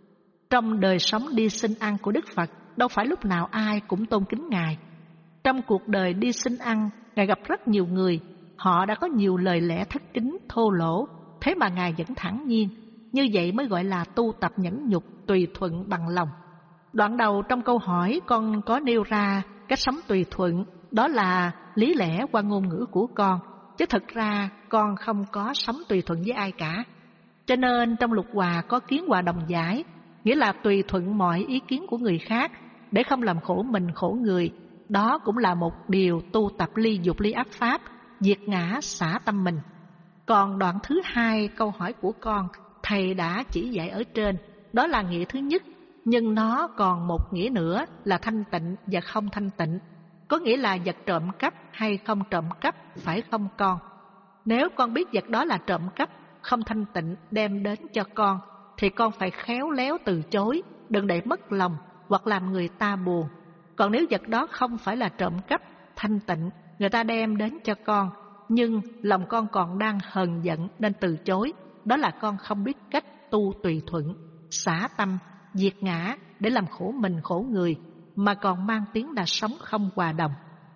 Trong đời sống đi xin ăn của Đức Phật, đâu phải lúc nào ai cũng tôn kính Ngài. Trong cuộc đời đi xin ăn, Ngài gặp rất nhiều người, họ đã có nhiều lời lẽ thất kính, thô lỗ, thế mà Ngài vẫn thản nhiên. Như vậy mới gọi là tu tập nhẫn nhục tùy thuận bằng lòng. Đoạn đầu trong câu hỏi con có nêu ra cách sống tùy thuận, đó là lý lẽ qua ngôn ngữ của con, chứ thực ra con không có sống tùy thuận với ai cả. Cho nên trong Lục Hòa có kiến hòa đồng giải, nghĩa là tùy thuận mọi ý kiến của người khác để không làm khổ mình khổ người. Đó cũng là một điều tu tập ly dục ly ác pháp, diệt ngã xả tâm mình. Còn đoạn thứ hai câu hỏi của con, Thầy đã chỉ dạy ở trên, đó là nghĩa thứ nhất, nhưng nó còn một nghĩa nữa là thanh tịnh và không thanh tịnh. Có nghĩa là vật trộm cắp hay không trộm cắp, phải không con? Nếu con biết vật đó là trộm cắp, không thanh tịnh đem đến cho con, thì con phải khéo léo từ chối, đừng để mất lòng hoặc làm người ta buồn. Còn nếu vật đó không phải là trộm cắp, thanh tịnh, người ta đem đến cho con, nhưng lòng con còn đang hờn giận nên từ chối, đó là con không biết cách tu tùy thuận, xả tâm, diệt ngã để làm khổ mình khổ người, mà còn mang tiếng là sống không hòa đồng.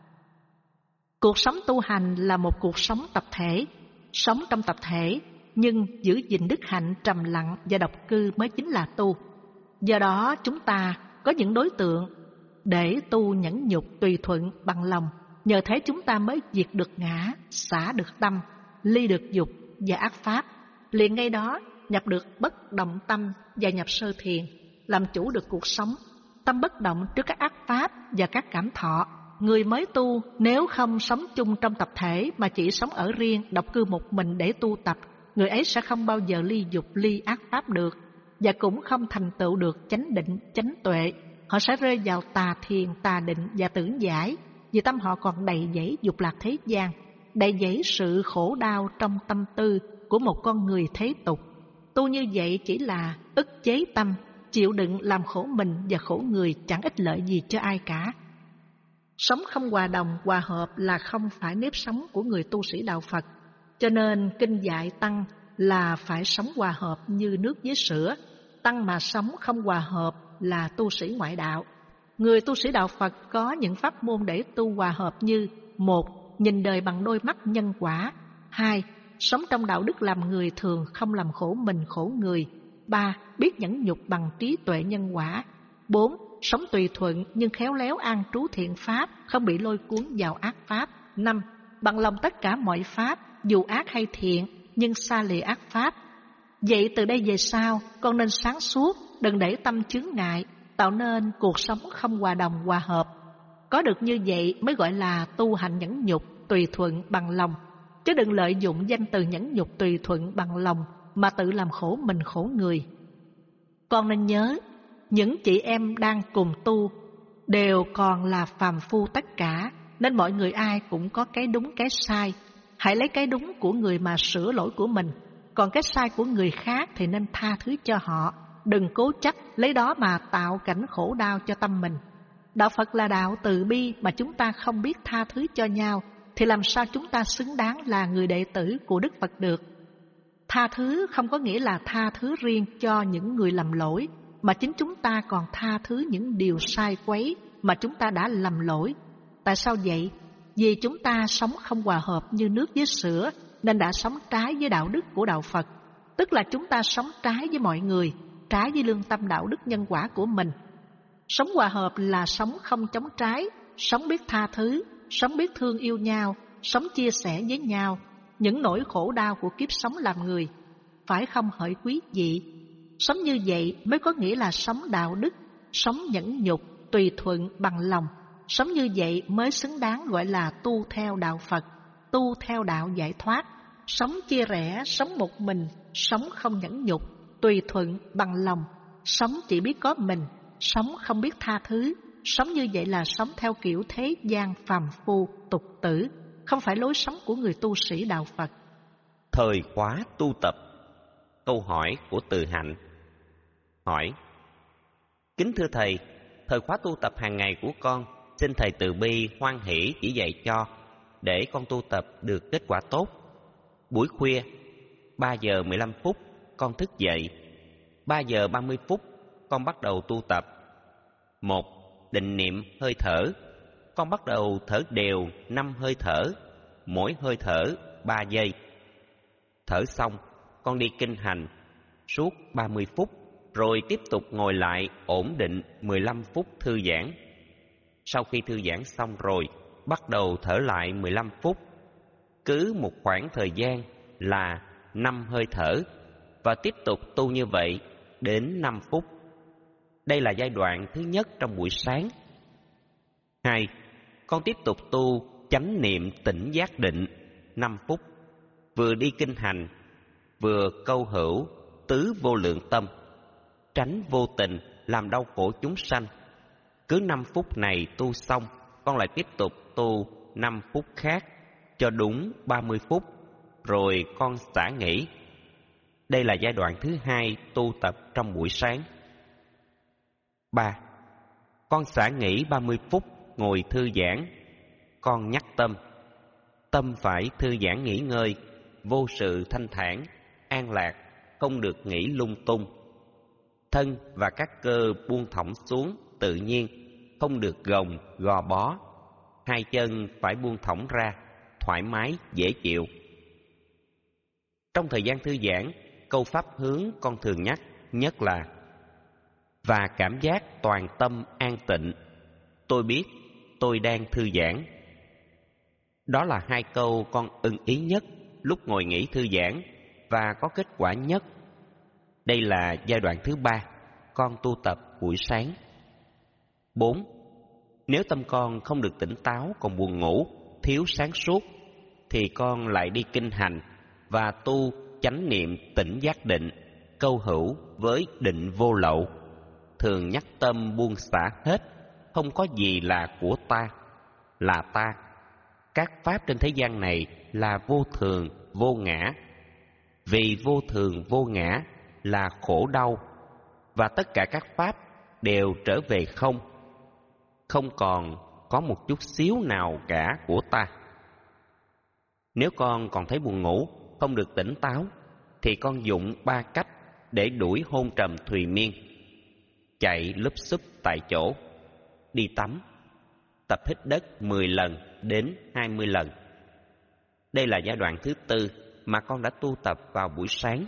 Cuộc sống tu hành là một cuộc sống tập thể, sống trong tập thể, nhưng giữ gìn đức hạnh trầm lặng và độc cư mới chính là tu. Do đó chúng ta có những đối tượng để tu nhẫn nhục tùy thuận bằng lòng, nhờ thế chúng ta mới diệt được ngã, xả được tâm, ly được dục và ác pháp, liền ngay đó nhập được bất động tâm và nhập sơ thiền, làm chủ được cuộc sống, tâm bất động trước các ác pháp và các cảm thọ. Người mới tu nếu không sống chung trong tập thể mà chỉ sống ở riêng, độc cư một mình để tu tập, người ấy sẽ không bao giờ ly dục ly ác pháp được. và cũng không thành tựu được chánh định, chánh tuệ. Họ sẽ rơi vào tà thiền, tà định và tưởng giải, vì tâm họ còn đầy dẫy dục lạc thế gian, đầy dẫy sự khổ đau trong tâm tư của một con người thế tục. Tu như vậy chỉ là ức chế tâm, chịu đựng làm khổ mình và khổ người, chẳng ích lợi gì cho ai cả. Sống không hòa đồng, hòa hợp là không phải nếp sống của người tu sĩ đạo Phật. Cho nên kinh dạy tăng là phải sống hòa hợp như nước với sữa. Tăng mà sống không hòa hợp là tu sĩ ngoại đạo. Người tu sĩ đạo Phật có những pháp môn để tu hòa hợp như: một, nhìn đời bằng đôi mắt nhân quả; hai, sống trong đạo đức làm người thường, không làm khổ mình khổ người; ba, biết nhẫn nhục bằng trí tuệ nhân quả; bốn, sống tùy thuận nhưng khéo léo an trú thiện pháp, không bị lôi cuốn vào ác pháp; năm, bằng lòng tất cả mọi pháp, dù ác hay thiện, nhưng xa lìa ác pháp. Vậy từ đây về sau, con nên sáng suốt, đừng để tâm chướng ngại, tạo nên cuộc sống không hòa đồng, hòa hợp. Có được như vậy mới gọi là tu hành nhẫn nhục, tùy thuận, bằng lòng. Chứ đừng lợi dụng danh từ nhẫn nhục, tùy thuận, bằng lòng mà tự làm khổ mình khổ người. Con nên nhớ, những chị em đang cùng tu đều còn là phàm phu tất cả, nên mọi người ai cũng có cái đúng cái sai. Hãy lấy cái đúng của người mà sửa lỗi của mình, còn cái sai của người khác thì nên tha thứ cho họ. Đừng cố chấp lấy đó mà tạo cảnh khổ đau cho tâm mình. Đạo Phật là đạo từ bi, mà chúng ta không biết tha thứ cho nhau thì làm sao chúng ta xứng đáng là người đệ tử của Đức Phật được. Tha thứ không có nghĩa là tha thứ riêng cho những người lầm lỗi, mà chính chúng ta còn tha thứ những điều sai quấy mà chúng ta đã lầm lỗi. Tại sao vậy? Vì chúng ta sống không hòa hợp như nước với sữa, nên đã sống trái với đạo đức của đạo Phật. Tức là chúng ta sống trái với mọi người, trái với lương tâm đạo đức nhân quả của mình. Sống hòa hợp là sống không chống trái, sống biết tha thứ, sống biết thương yêu nhau, sống chia sẻ với nhau những nỗi khổ đau của kiếp sống làm người. Phải không hỡi quý vị? Sống như vậy mới có nghĩa là sống đạo đức, sống nhẫn nhục, tùy thuận, bằng lòng. Sống như vậy mới xứng đáng gọi là tu theo đạo Phật, tu theo đạo giải thoát. Sống chia rẽ, sống một mình, sống không nhẫn nhục, tùy thuận, bằng lòng. Sống chỉ biết có mình, sống không biết tha thứ. Sống như vậy là sống theo kiểu thế gian phàm phu, tục tử, không phải lối sống của người tu sĩ đạo Phật. Thời khóa tu tập. Câu hỏi của Từ Hạnh. Hỏi: kính thưa thầy, thời khóa tu tập hàng ngày của con, xin thầy từ bi hoan hỷ chỉ dạy cho, để con tu tập được kết quả tốt. Buổi khuya ba giờ mười lăm phút con thức dậy, ba giờ ba mươi phút con bắt đầu tu tập. Một, định niệm hơi thở. Con bắt đầu thở đều năm hơi thở, mỗi hơi thở ba giây. Thở xong, con đi kinh hành suốt ba mươi phút, rồi tiếp tục ngồi lại ổn định mười lăm phút thư giãn. Sau khi thư giãn xong rồi, bắt đầu thở lại mười lăm phút. Cứ một khoảng thời gian là năm hơi thở, và tiếp tục tu như vậy đến năm phút. Đây là giai đoạn thứ nhất trong buổi sáng. Hai, con tiếp tục tu chánh niệm tỉnh giác định năm phút, vừa đi kinh hành, vừa câu hữu tứ vô lượng tâm, tránh vô tình làm đau khổ chúng sanh. Cứ năm phút này tu xong, con lại tiếp tục tu năm phút khác cho đúng ba mươi phút, rồi con xả nghỉ. Đây là giai đoạn thứ hai tu tập trong buổi sáng. Ba, con xả nghỉ ba mươi phút, ngồi thư giãn. Con nhắc tâm, tâm phải thư giãn nghỉ ngơi, vô sự thanh thản, an lạc, không được nghĩ lung tung. Thân và các cơ buông thõng xuống tự nhiên, không được gồng, gò bó. Hai chân phải buông thõng ra, thoải mái, dễ chịu. Trong thời gian thư giãn, câu pháp hướng con thường nhắc nhất là: và cảm giác toàn tâm an tịnh, tôi biết tôi đang thư giãn. Đó là hai câu con ưng ý nhất lúc ngồi nghỉ thư giãn và có kết quả nhất. Đây là giai đoạn thứ ba con tu tập buổi sáng. Bốn, nếu tâm con không được tỉnh táo, còn buồn ngủ, thiếu sáng suốt, thì con lại đi kinh hành và tu chánh niệm tỉnh giác định, câu hữu với định vô lậu, thường nhắc tâm buông xả hết, không có gì là của ta, là ta. Các pháp trên thế gian này là vô thường, vô ngã. Vì vô thường, vô ngã là khổ đau, và tất cả các pháp đều trở về không, không còn có một chút xíu nào cả của ta. Nếu con còn thấy buồn ngủ, không được tỉnh táo, thì con dụng ba cách để đuổi hôn trầm thùy miên: chạy lúp xúp tại chỗ, đi tắm, tập hít đất mười lần đến hai mươi lần. Đây là giai đoạn thứ tư mà con đã tu tập vào buổi sáng.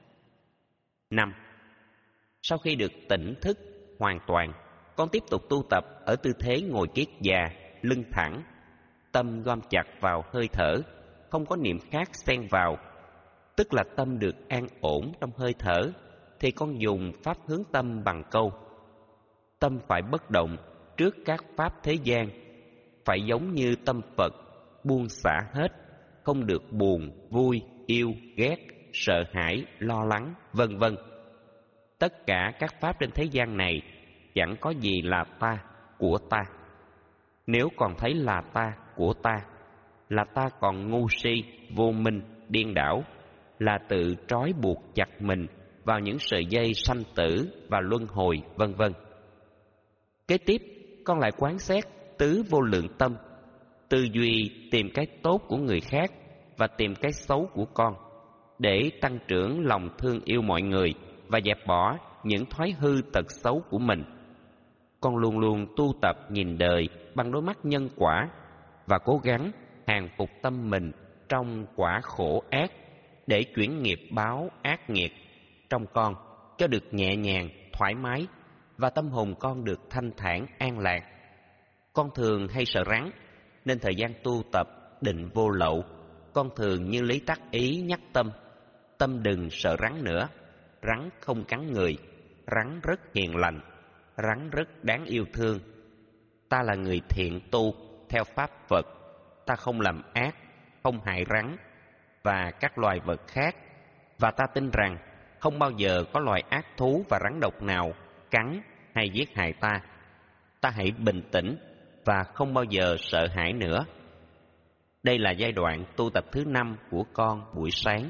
Năm. Sau khi được tỉnh thức hoàn toàn, con tiếp tục tu tập ở tư thế ngồi kiết già, lưng thẳng, tâm gom chặt vào hơi thở, không có niệm khác xen vào, tức là tâm được an ổn trong hơi thở, thì con dùng pháp hướng tâm bằng câu: tâm phải bất động trước các pháp thế gian, phải giống như tâm Phật, buông xả hết, không được buồn, vui, yêu, ghét, sợ hãi, lo lắng, vân vân. Tất cả các pháp trên thế gian này chẳng có gì là ta, của ta. Nếu còn thấy là ta, của ta, là ta còn ngu si, vô minh, điên đảo, là tự trói buộc chặt mình vào những sợi dây sanh tử và luân hồi, vân vân. Kế tiếp, con lại quán xét tứ vô lượng tâm, tư duy tìm cái tốt của người khác và tìm cái xấu của con, để tăng trưởng lòng thương yêu mọi người và dẹp bỏ những thói hư tật xấu của mình. Con luôn luôn tu tập nhìn đời bằng đôi mắt nhân quả và cố gắng hàng phục tâm mình trong quả khổ ác, để chuyển nghiệp báo ác nghiệt trong con cho được nhẹ nhàng, thoải mái, và tâm hồn con được thanh thản, an lạc. Con thường hay sợ rắn, nên thời gian tu tập định vô lậu, con thường như lý tác ý nhắc tâm: tâm đừng sợ rắn nữa, rắn không cắn người, rắn rất hiền lành, rắn rất đáng yêu thương. Ta là người thiện tu theo pháp Phật, ta không làm ác, không hại rắn và các loài vật khác, và ta tin rằng không bao giờ có loài ác thú và rắn độc nào cắn hay giết hại ta. Ta hãy bình tĩnh và không bao giờ sợ hãi nữa. Đây là giai đoạn tu tập thứ năm của con buổi sáng.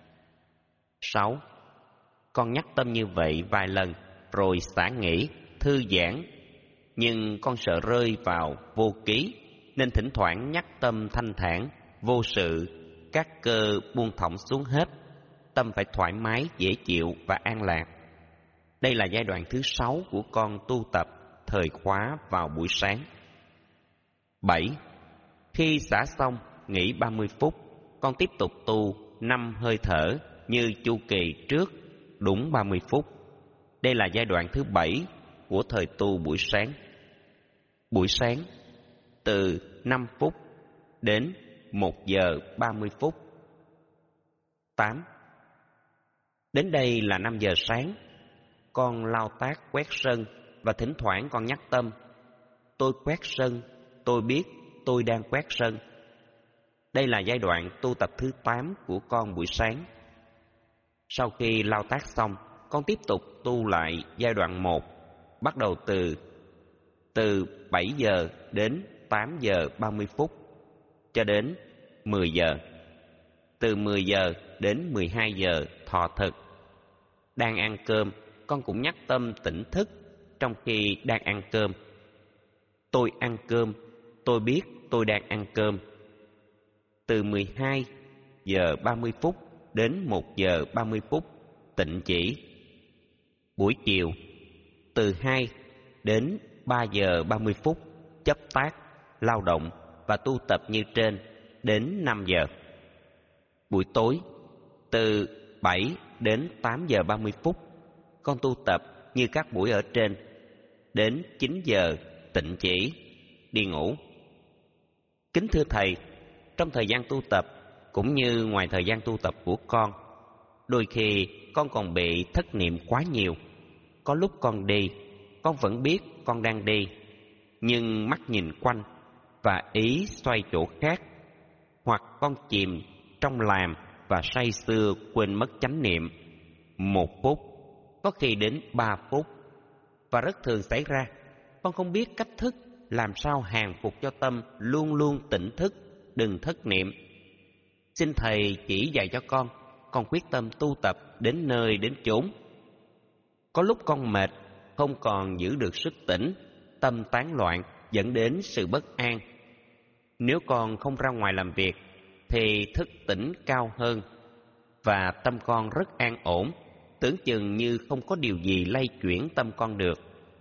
Sáu. Con nhắc tâm như vậy vài lần rồi xả nghỉ, thư giãn, nhưng con sợ rơi vào vô ký, nên thỉnh thoảng nhắc tâm thanh thản, vô sự, các cơ buông thõng xuống hết, tâm phải thoải mái, dễ chịu và an lạc. Đây là giai đoạn thứ sáu của con tu tập thời khóa vào buổi sáng. Bảy. Khi xả xong, nghỉ ba mươi phút, con tiếp tục tu năm hơi thở như chu kỳ trước, đúng ba mươi phút. Đây là giai đoạn thứ bảy của thời tu buổi sáng. Buổi sáng, từ năm phút đến một giờ ba mươi phút. Tám. Đến đây là năm giờ sáng, con lau tác quét sân và thỉnh thoảng con nhắc tâm: tôi quét sân, tôi biết tôi đang quét sân. Đây là giai đoạn tu tập thứ tám của con buổi sáng. Sau khi lau tác xong, con tiếp tục tu lại giai đoạn một, bắt đầu từ từ bảy giờ đến tám giờ ba mươi phút cho đến mười giờ. Từ mười giờ đến mười hai giờ thọ thực. Đang ăn cơm, con cũng nhắc tâm tỉnh thức trong khi đang ăn cơm: tôi ăn cơm, tôi biết tôi đang ăn cơm. Từ mười hai giờ ba mươi phút đến một giờ ba mươi phút tịnh chỉ. Buổi chiều, từ hai đến ba giờ ba mươi phút chấp tác, lao động và tu tập như trên đến năm giờ. Buổi tối, từ bảy đến tám giờ ba mươi phút, con tu tập như các buổi ở trên đến chín giờ tịnh chỉ, đi ngủ. Kính thưa Thầy, trong thời gian tu tập cũng như ngoài thời gian tu tập của con, đôi khi con còn bị thất niệm quá nhiều. Có lúc con đi, con vẫn biết con đang đi, nhưng mắt nhìn quanh và ý xoay chỗ khác, hoặc con chìm trong làm và say sưa quên mất chánh niệm. một phút, có khi đến ba phút. Và rất thường xảy ra, con không biết cách thức làm sao hàng phục cho tâm luôn luôn tỉnh thức, đừng thất niệm. Xin Thầy chỉ dạy cho con, con quyết tâm tu tập đến nơi đến chốn. Có lúc con mệt, không còn giữ được sức tỉnh, tâm tán loạn dẫn đến sự bất an. Nếu con không ra ngoài làm việc thì thức tỉnh cao hơn và tâm con rất an ổn, tưởng chừng như không có điều gì lay chuyển tâm con được.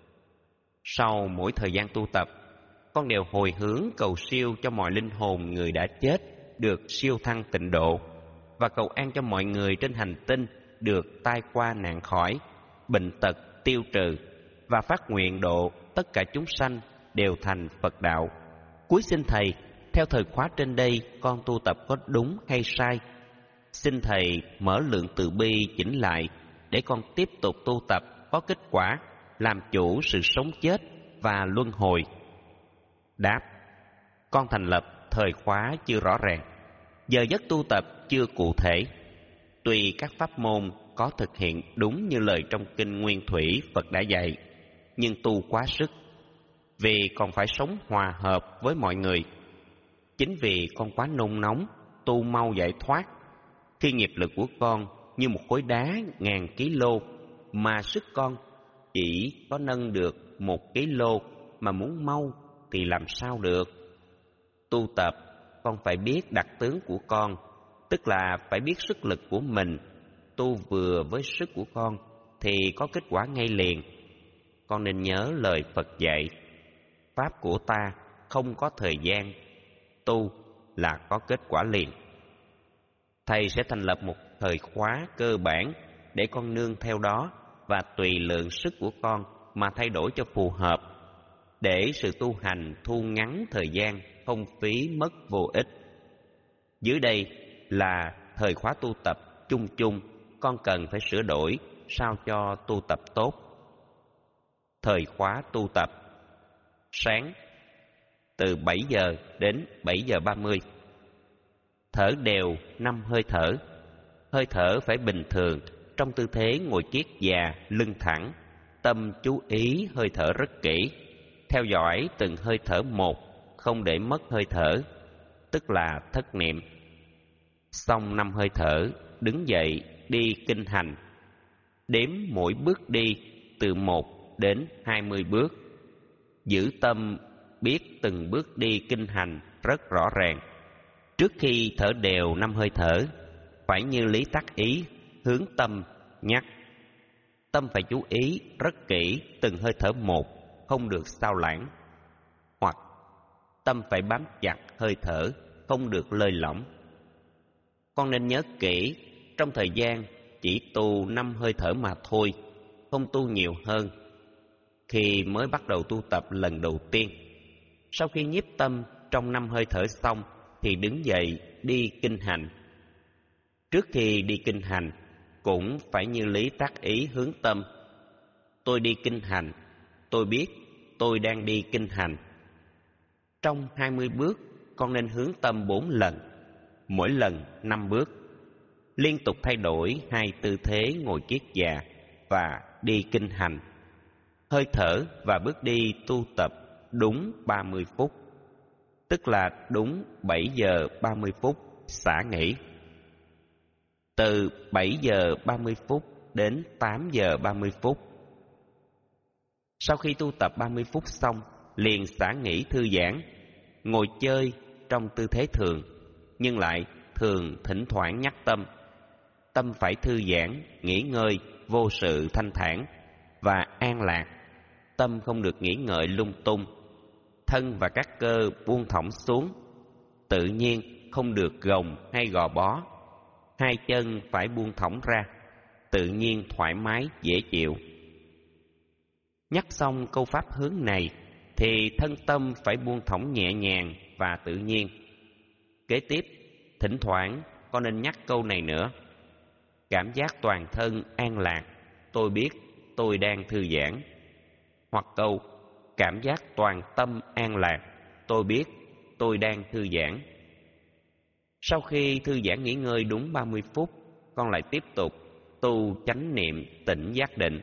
Sau mỗi thời gian tu tập, con đều hồi hướng cầu siêu cho mọi linh hồn người đã chết được siêu thăng tịnh độ, và cầu an cho mọi người trên hành tinh được tai qua nạn khỏi, bệnh tật tiêu trừ, và phát nguyện độ tất cả chúng sanh đều thành Phật đạo. Cuối xin Thầy, theo thời khóa trên đây, con tu tập có đúng hay sai? Xin Thầy mở lượng từ bi chỉnh lại để con tiếp tục tu tập có kết quả, làm chủ sự sống chết và luân hồi. Đáp: con thành lập thời khóa chưa rõ ràng, giờ giấc tu tập chưa cụ thể. Tuy các pháp môn có thực hiện đúng như lời trong kinh Nguyên Thủy Phật đã dạy, nhưng tu quá sức, vì còn phải sống hòa hợp với mọi người. Chính vì con quá nôn nóng, tu mau giải thoát. Khi nghiệp lực của con như một khối đá ngàn ký lô, mà sức con chỉ có nâng được một ký lô, mà muốn mau thì làm sao được? Tu tập, con phải biết đặc tướng của con, tức là phải biết sức lực của mình. Tu vừa với sức của con thì có kết quả ngay liền. Con nên nhớ lời Phật dạy: pháp của ta không có thời gian, tu là có kết quả liền. Thầy sẽ thành lập một thời khóa cơ bản để con nương theo đó, và tùy lượng sức của con mà thay đổi cho phù hợp, để sự tu hành thu ngắn thời gian, không phí mất vô ích. Dưới đây là thời khóa tu tập chung chung, con cần phải sửa đổi sao cho tu tập tốt. Thời khóa tu tập: sáng từ bảy giờ đến bảy giờ ba mươi. Thở đều năm hơi thở. Hơi thở phải bình thường, trong tư thế ngồi kiết già, lưng thẳng. Tâm chú ý hơi thở rất kỹ, theo dõi từng hơi thở một, không để mất hơi thở, tức là thất niệm. Xong năm hơi thở, đứng dậy đi kinh hành. Đếm mỗi bước đi từ một đến hai mươi bước. Giữ tâm biết từng bước đi kinh hành rất rõ ràng. Trước khi thở đều năm hơi thở, phải như lý tác ý, hướng tâm nhắc. Tâm phải chú ý rất kỹ từng hơi thở một, không được sao lãng. Hoặc tâm phải bám chặt hơi thở, không được lơi lỏng. Con nên nhớ kỹ, trong thời gian chỉ tu năm hơi thở mà thôi, không tu nhiều hơn. Khi mới bắt đầu tu tập lần đầu tiên, sau khi nhiếp tâm trong năm hơi thở xong thì đứng dậy đi kinh hành. Trước khi đi kinh hành cũng phải như lý tác ý hướng tâm. Tôi đi kinh hành, tôi biết tôi đang đi kinh hành. Trong hai mươi bước, con nên hướng tâm bốn lần, mỗi lần năm bước. Liên tục thay đổi hai tư thế ngồi kiết già và đi kinh hành. Hơi thở và bước đi tu tập đúng ba mươi phút, tức là đúng bảy giờ ba mươi phút xả nghỉ. Từ bảy giờ ba mươi phút đến tám giờ ba mươi phút. Sau khi tu tập ba mươi phút xong, liền xả nghỉ thư giãn, ngồi chơi trong tư thế thường, nhưng lại thường thỉnh thoảng nhắc tâm. Tâm phải thư giãn, nghỉ ngơi, vô sự thanh thản và an lạc. Tâm không được nghĩ ngợi lung tung. Thân và các cơ buông thõng xuống, tự nhiên, không được gồng hay gò bó. Hai chân phải buông thõng ra, tự nhiên thoải mái dễ chịu. Nhắc xong câu pháp hướng này thì thân tâm phải buông thõng nhẹ nhàng và tự nhiên. Kế tiếp, thỉnh thoảng con nên nhắc câu này nữa: cảm giác toàn thân an lạc, tôi biết tôi đang thư giãn. Hoặc câu: cảm giác toàn tâm an lạc, tôi biết tôi đang thư giãn. Sau khi thư giãn nghỉ ngơi đúng ba mươi phút, con lại tiếp tục tu chánh niệm tỉnh giác định.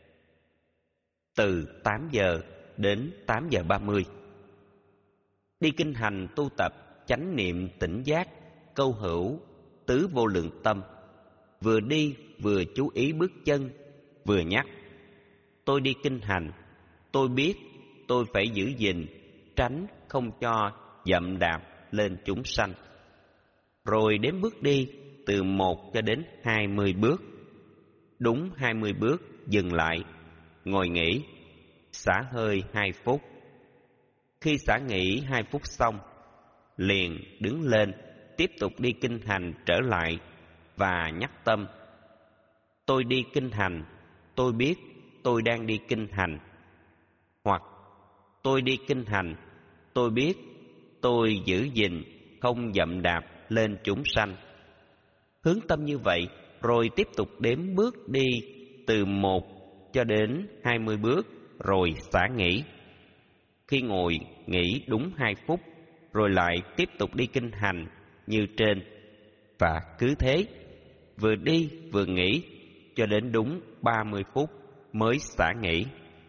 Từ tám giờ đến tám giờ ba mươi. Đi kinh hành tu tập chánh niệm tỉnh giác, câu hữu tứ vô lượng tâm. Vừa đi vừa chú ý bước chân, vừa nhắc: tôi đi kinh hành, tôi biết tôi phải giữ gìn, tránh không cho dậm đạp lên chúng sanh. Rồi đếm bước đi từ một cho đến hai mươi bước. Đúng hai mươi bước dừng lại, ngồi nghỉ, xả hơi hai phút. Khi xả nghỉ hai phút xong, liền đứng lên, tiếp tục đi kinh hành trở lại và nhắc tâm: tôi đi kinh hành, tôi biết tôi đang đi kinh hành. Hoặc tôi đi kinh hành, tôi biết tôi giữ gìn không dậm đạp lên chúng sanh. Hướng tâm như vậy, rồi tiếp tục đếm bước đi từ một cho đến hai mươi bước, rồi xả nghỉ. Khi ngồi nghỉ đúng hai phút, rồi lại tiếp tục đi kinh hành như trên. Và cứ thế, vừa đi vừa nghỉ cho đến đúng ba mươi phút mới xả nghỉ.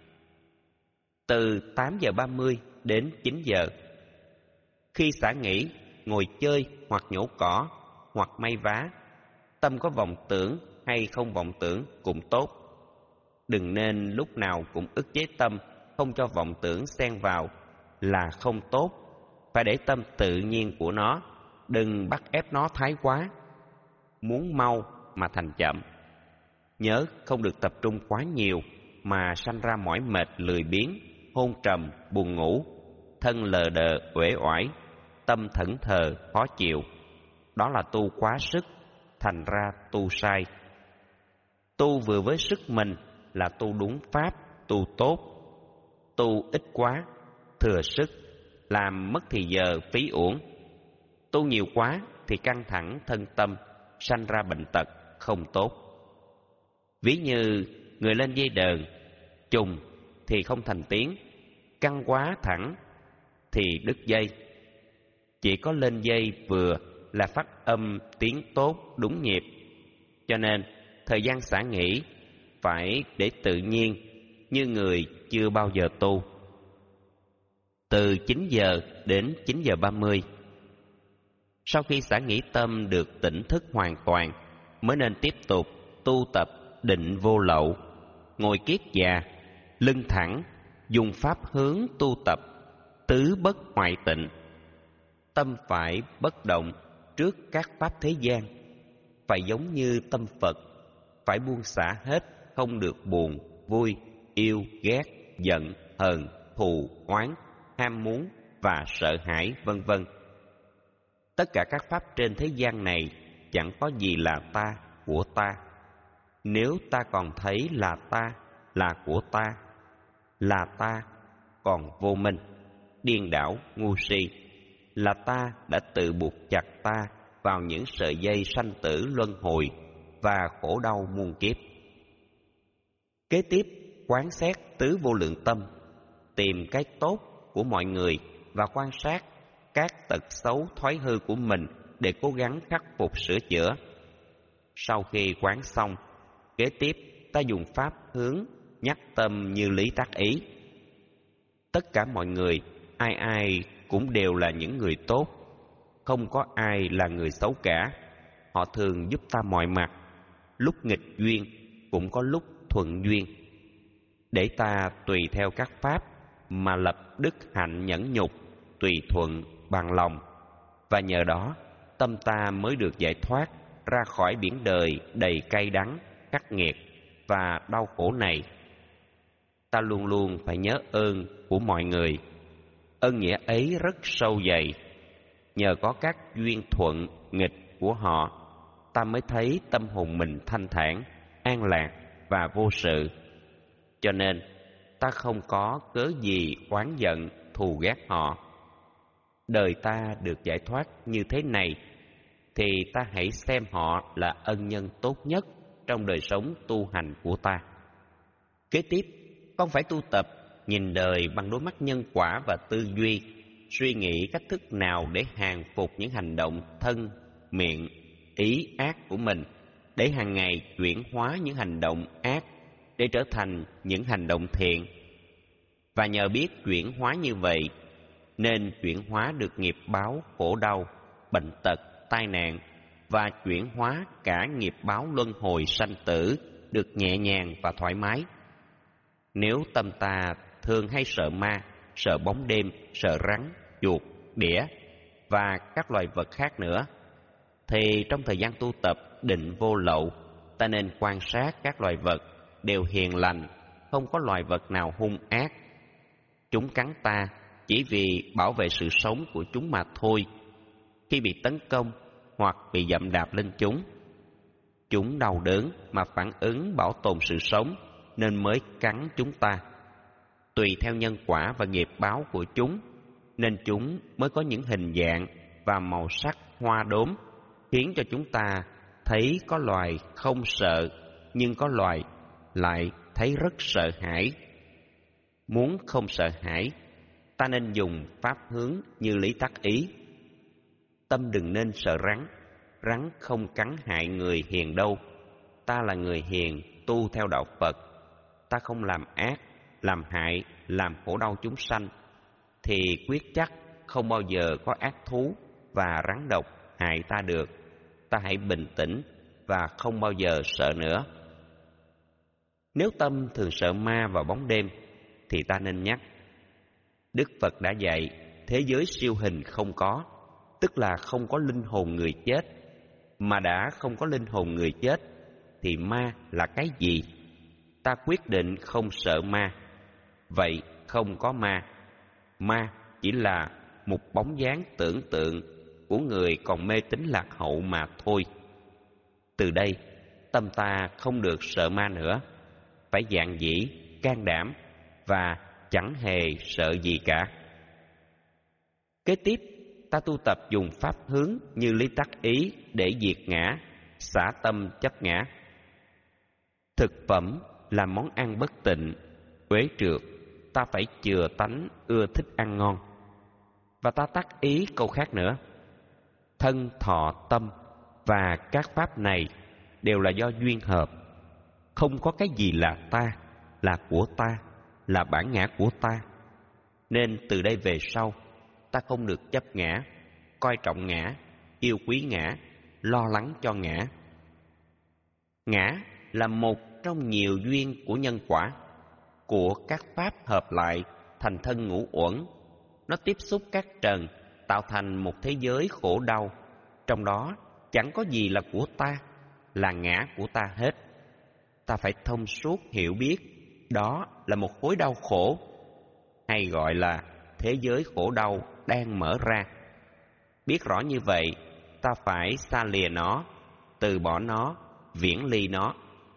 Từ tám giờ ba mươi đến chín giờ. Khi xả nghỉ, ngồi chơi hoặc nhổ cỏ hoặc may vá. Tâm có vọng tưởng hay không vọng tưởng cũng tốt. Đừng nên lúc nào cũng ức chế tâm, không cho vọng tưởng xen vào là không tốt. Phải để tâm tự nhiên của nó, đừng bắt ép nó thái quá. Muốn mau mà thành chậm. Nhớ không được tập trung quá nhiều mà sanh ra mỏi mệt lười biếng, hôn trầm, buồn ngủ, thân lờ đờ, uể oải, tâm thẫn thờ, khó chịu. Đó là tu quá sức, thành ra tu sai. Tu vừa với sức mình là tu đúng pháp, tu tốt. Tu ít quá, thừa sức, làm mất thì giờ phí uổng. Tu nhiều quá thì căng thẳng thân tâm, sanh ra bệnh tật không tốt. Ví như người lên dây đờn, trùng thì không thành tiếng, căng quá thẳng thì đứt dây. Chỉ có lên dây vừa là phát âm tiếng tốt đúng nhịp. Cho nên thời gian xả nghỉ phải để tự nhiên, như người chưa bao giờ tu. Từ chín giờ đến chín giờ ba mươi. Sau khi xả nghỉ tâm được tỉnh thức hoàn toàn, mới nên tiếp tục tu tập định vô lậu, ngồi kiết già, lưng thẳng, dùng pháp hướng tu tập tứ bất hoại tịnh. Tâm phải bất động trước các pháp thế gian, phải giống như tâm Phật, phải buông xả hết, không được buồn, vui, yêu, ghét, giận, hờn, thù, oán, ham muốn và sợ hãi, vân vân. Tất cả các pháp trên thế gian này chẳng có gì là ta, của ta. Nếu ta còn thấy là ta, là của ta, là ta còn vô minh, điên đảo, ngu si, là ta đã tự buộc chặt ta vào những sợi dây sanh tử luân hồi và khổ đau muôn kiếp. Kế tiếp, quán xét tứ vô lượng tâm, tìm cái tốt của mọi người và quan sát các tật xấu thói hư của mình để cố gắng khắc phục sửa chữa. Sau khi quán xong, kế tiếp ta dùng pháp hướng nhắc tâm như lý tác ý. Tất cả mọi người, ai ai cũng đều là những người tốt, không có ai là người xấu cả. Họ thường giúp ta mọi mặt, lúc nghịch duyên cũng có lúc thuận duyên, để ta tùy theo các pháp mà lập đức hạnh nhẫn nhục, tùy thuận bằng lòng. Và nhờ đó tâm ta mới được giải thoát ra khỏi biển đời đầy cay đắng, khắc nghiệt và đau khổ này. Ta luôn luôn phải nhớ ơn của mọi người. Ơn nghĩa ấy rất sâu dày. Nhờ có các duyên thuận nghịch của họ, ta mới thấy tâm hồn mình thanh thản, an lạc và vô sự. Cho nên ta không có cớ gì oán giận, thù ghét họ. Đời ta được giải thoát như thế này, thì ta hãy xem họ là ân nhân tốt nhất trong đời sống tu hành của ta. Kế tiếp, con phải tu tập nhìn đời bằng đôi mắt nhân quả và tư duy, suy nghĩ cách thức nào để hàng phục những hành động thân, miệng, ý ác của mình, để hàng ngày chuyển hóa những hành động ác để trở thành những hành động thiện. Và nhờ biết chuyển hóa như vậy, nên chuyển hóa được nghiệp báo khổ đau, bệnh tật, tai nạn, và chuyển hóa cả nghiệp báo luân hồi sanh tử được nhẹ nhàng và thoải mái. Nếu tâm ta thường hay sợ ma, sợ bóng đêm, sợ rắn, chuột, đỉa và các loài vật khác nữa, thì trong thời gian tu tập định vô lậu, ta nên quan sát các loài vật đều hiền lành, không có loài vật nào hung ác. Chúng cắn ta chỉ vì bảo vệ sự sống của chúng mà thôi. Khi bị tấn công hoặc bị dẫm đạp lên chúng, chúng đau đớn mà phản ứng bảo tồn sự sống nên mới cắn chúng ta. Tùy theo nhân quả và nghiệp báo của chúng, nên chúng mới có những hình dạng và màu sắc hoa đốm, khiến cho chúng ta thấy có loài không sợ, nhưng có loài lại thấy rất sợ hãi. Muốn không sợ hãi, ta nên dùng pháp hướng như lý tác ý. Tâm đừng nên sợ rắn, rắn không cắn hại người hiền đâu. Ta là người hiền, tu theo đạo Phật. Ta không làm ác, làm hại, làm khổ đau chúng sanh, thì quyết chắc không bao giờ có ác thú và rắn độc hại ta được. Ta hãy bình tĩnh và không bao giờ sợ nữa. Nếu tâm thường sợ ma vào bóng đêm, thì ta nên nhắc. Đức Phật đã dạy thế giới siêu hình không có, tức là không có linh hồn người chết. Mà đã không có linh hồn người chết, thì ma là cái gì? Ta quyết định không sợ ma. Vậy không có ma. Ma chỉ là một bóng dáng tưởng tượng của người còn mê tín lạc hậu mà thôi. Từ đây, tâm ta không được sợ ma nữa, phải dạn dĩ, can đảm và chẳng hề sợ gì cả. Kế tiếp, ta tu tập dùng pháp hướng như lý tắc ý để diệt ngã, xả tâm chấp ngã. Thực phẩm là món ăn bất tịnh, uế trượt, ta phải chừa tánh ưa thích ăn ngon. Và ta tác ý câu khác nữa: thân, thọ, tâm và các pháp này đều là do duyên hợp. Không có cái gì là ta, là của ta, là bản ngã của ta. Nên từ đây về sau, ta không được chấp ngã, coi trọng ngã, yêu quý ngã, lo lắng cho ngã. Ngã là một trong nhiều duyên của nhân quả, của các pháp hợp lại thành thân ngũ uẩn. Nó tiếp xúc các trần, tạo thành một thế giới khổ đau. Trong đó chẳng có gì là của ta, là ngã của ta hết. Ta phải thông suốt hiểu biết đó là một khối đau khổ, hay gọi là thế giới khổ đau đang mở ra. Biết rõ như vậy, ta phải xa lìa nó, từ bỏ nó, viễn ly nó.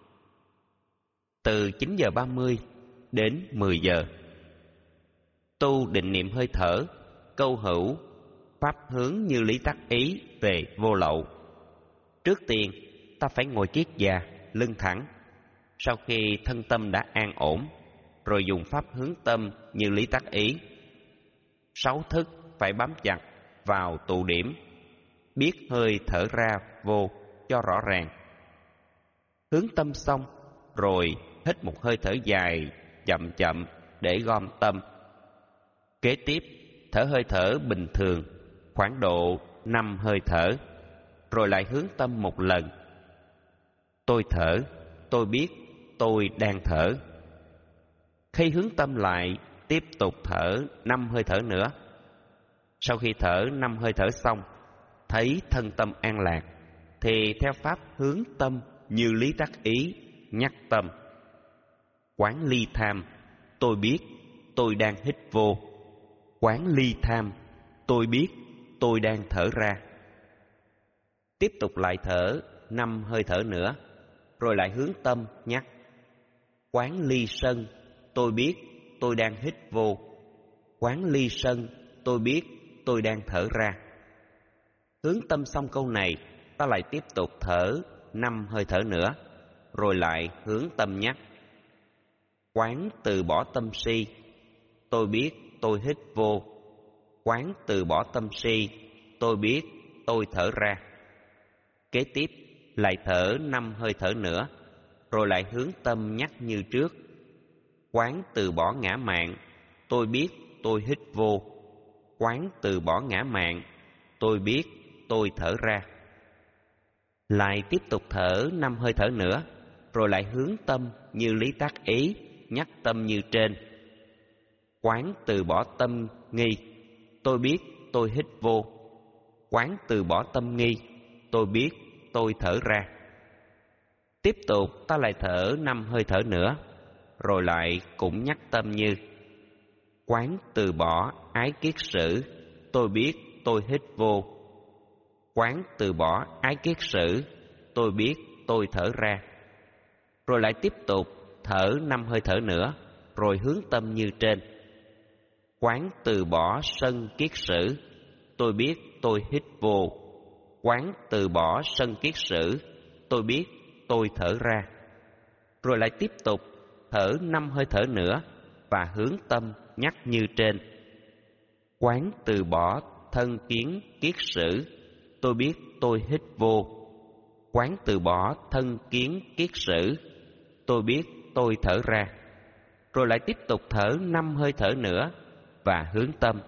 Từ chín giờ ba mươi đến mười giờ, tu định niệm hơi thở, câu hữu, pháp hướng như lý tắc ý về vô lậu. Trước tiên, ta phải ngồi kiết già, lưng thẳng. Sau khi thân tâm đã an ổn, rồi dùng pháp hướng tâm như lý tắc ý. Sáu thức phải bám chặt vào tụ điểm, biết hơi thở ra vô cho rõ ràng. Hướng tâm xong, rồi hít một hơi thở dài, chậm chậm để gom tâm. Kế tiếp, thở hơi thở bình thường, khoảng độ năm hơi thở, rồi lại hướng tâm một lần. Tôi thở, tôi biết tôi đang thở. Khi hướng tâm lại, tiếp tục thở năm hơi thở nữa. Sau khi thở năm hơi thở xong, thấy thân tâm an lạc, thì theo pháp hướng tâm như lý tắc ý, nhắc tâm. Quán ly tham, tôi biết tôi đang hít vô. Quán ly tham, tôi biết tôi đang thở ra. Tiếp tục lại thở năm hơi thở nữa, rồi lại hướng tâm nhắc. Quán ly sân, tôi biết tôi đang hít vô. Quán ly sân, tôi biết tôi đang thở ra. Hướng tâm xong câu này, ta lại tiếp tục thở năm hơi thở nữa, rồi lại hướng tâm nhắc. Quán từ bỏ tâm si, tôi biết tôi hít vô. Quán từ bỏ tâm si, tôi biết tôi thở ra. Kế tiếp, lại thở năm hơi thở nữa, rồi lại hướng tâm nhắc như trước. Quán từ bỏ ngã mạn, tôi biết tôi hít vô. Quán từ bỏ ngã mạn, tôi biết tôi thở ra. Lại tiếp tục thở năm hơi thở nữa, rồi lại hướng tâm như lý tác ý, nhắc tâm như trên. Quán từ bỏ tâm nghi, tôi biết tôi hít vô. Quán từ bỏ tâm nghi, tôi biết tôi thở ra. Tiếp tục ta lại thở năm hơi thở nữa, rồi lại cũng nhắc tâm như: quán từ bỏ ái kiết sử, tôi biết tôi hít vô. Quán từ bỏ ái kiết sử, tôi biết tôi thở ra. Rồi lại tiếp tục thở năm hơi thở nữa, rồi hướng tâm như trên. Quán từ bỏ sân kiết sử, tôi biết tôi hít vô. Quán từ bỏ sân kiết sử, tôi biết tôi thở ra. Rồi lại tiếp tục thở năm hơi thở nữa và hướng tâm nhắc như trên. Quán từ bỏ thân kiến kiết sử, tôi biết tôi hít vô. Quán từ bỏ thân kiến kiết sử, tôi biết tôi thở ra. Rồi lại tiếp tục thở năm hơi thở nữa và hướng tâm.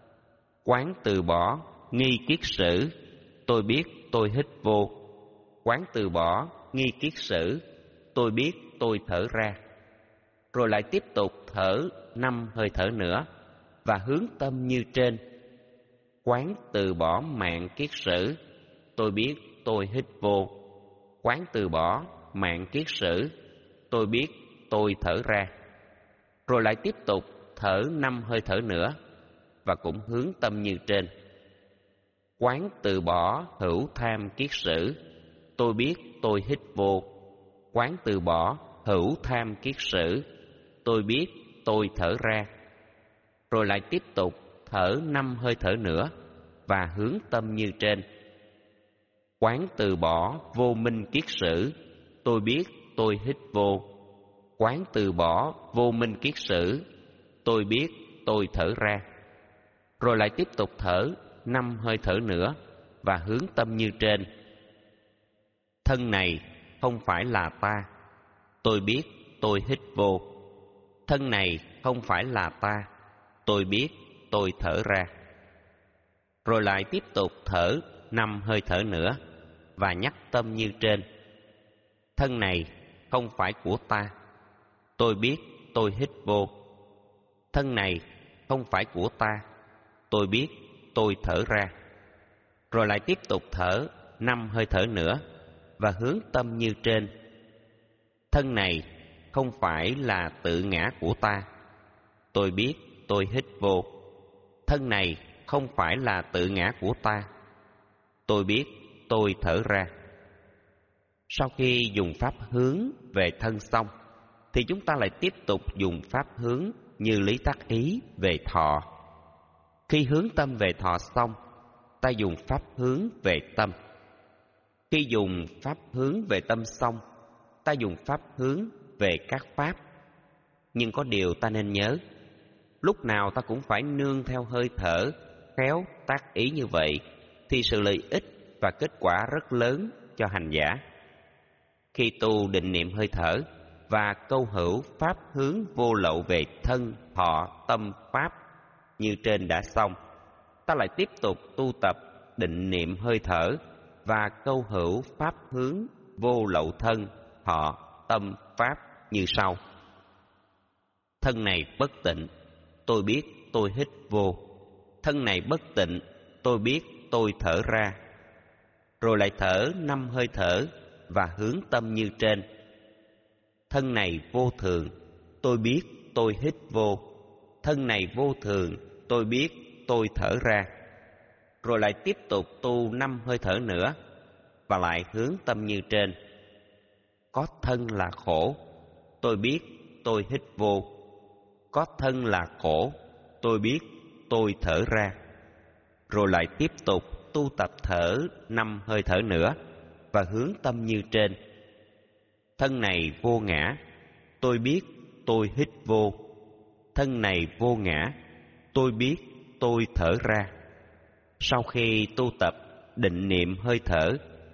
Quán từ bỏ nghi kiết sử, tôi biết tôi hít vô. Quán từ bỏ nghi kiết sử, tôi biết tôi thở ra. Rồi lại tiếp tục thở năm hơi thở nữa và hướng tâm như trên. Quán từ bỏ mạng kiết sử, tôi biết tôi hít vô. Quán từ bỏ mạng kiết sử, tôi biết tôi thở ra. Rồi lại tiếp tục thở năm hơi thở nữa và cũng hướng tâm như trên. Quán từ bỏ hữu tham kiết sử, tôi biết tôi hít vô. Quán từ bỏ hữu tham kiết sử, tôi biết tôi thở ra. Rồi lại tiếp tục thở năm hơi thở nữa và hướng tâm như trên. Quán từ bỏ vô minh kiết sử, tôi biết tôi hít vô. Quán từ bỏ vô minh kiết sử, tôi biết tôi thở ra. Rồi lại tiếp tục thở năm hơi thở nữa và hướng tâm như trên. Thân này không phải là ta, tôi biết tôi hít vô. Thân này không phải là ta, tôi biết tôi thở ra. Rồi lại tiếp tục thở năm hơi thở nữa và nhắc tâm như trên. Thân này không phải của ta, tôi biết tôi hít vô. Thân này không phải của ta, tôi biết tôi thở ra. Rồi lại tiếp tục thở năm hơi thở nữa và hướng tâm như trên. Thân này không phải là tự ngã của ta, tôi biết tôi hít vô. Thân này không phải là tự ngã của ta, tôi biết tôi thở ra. Sau khi dùng pháp hướng về thân xong, thì chúng ta lại tiếp tục dùng pháp hướng như lý tác ý về thọ. Khi hướng tâm về thọ xong, ta dùng pháp hướng về tâm. Khi dùng pháp hướng về tâm xong, ta dùng pháp hướng về các pháp. Nhưng có điều ta nên nhớ, lúc nào ta cũng phải nương theo hơi thở, khéo tác ý như vậy, thì sự lợi ích và kết quả rất lớn cho hành giả. Khi tu định niệm hơi thở và câu hữu pháp hướng vô lậu về thân, thọ, tâm, pháp như trên đã xong, ta lại tiếp tục tu tập định niệm hơi thở và câu hữu pháp hướng vô lậu thân, thọ, tâm, pháp như sau. Thân này bất tịnh, tôi biết tôi hít vô. Thân này bất tịnh, tôi biết tôi thở ra. Rồi lại thở năm hơi thở và hướng tâm như trên. Thân này vô thường, tôi biết tôi hít vô. Thân này vô thường, tôi biết tôi thở ra. Rồi lại tiếp tục tu năm hơi thở nữa và lại hướng tâm như trên. Có thân là khổ, tôi biết tôi hít vô. Có thân là khổ, tôi biết tôi thở ra. Rồi lại tiếp tục tu tập thở năm hơi thở nữa và hướng tâm như trên. Thân này vô ngã, tôi biết tôi hít vô. Thân này vô ngã, tôi biết tôi thở ra. Sau khi tu tập định niệm hơi thở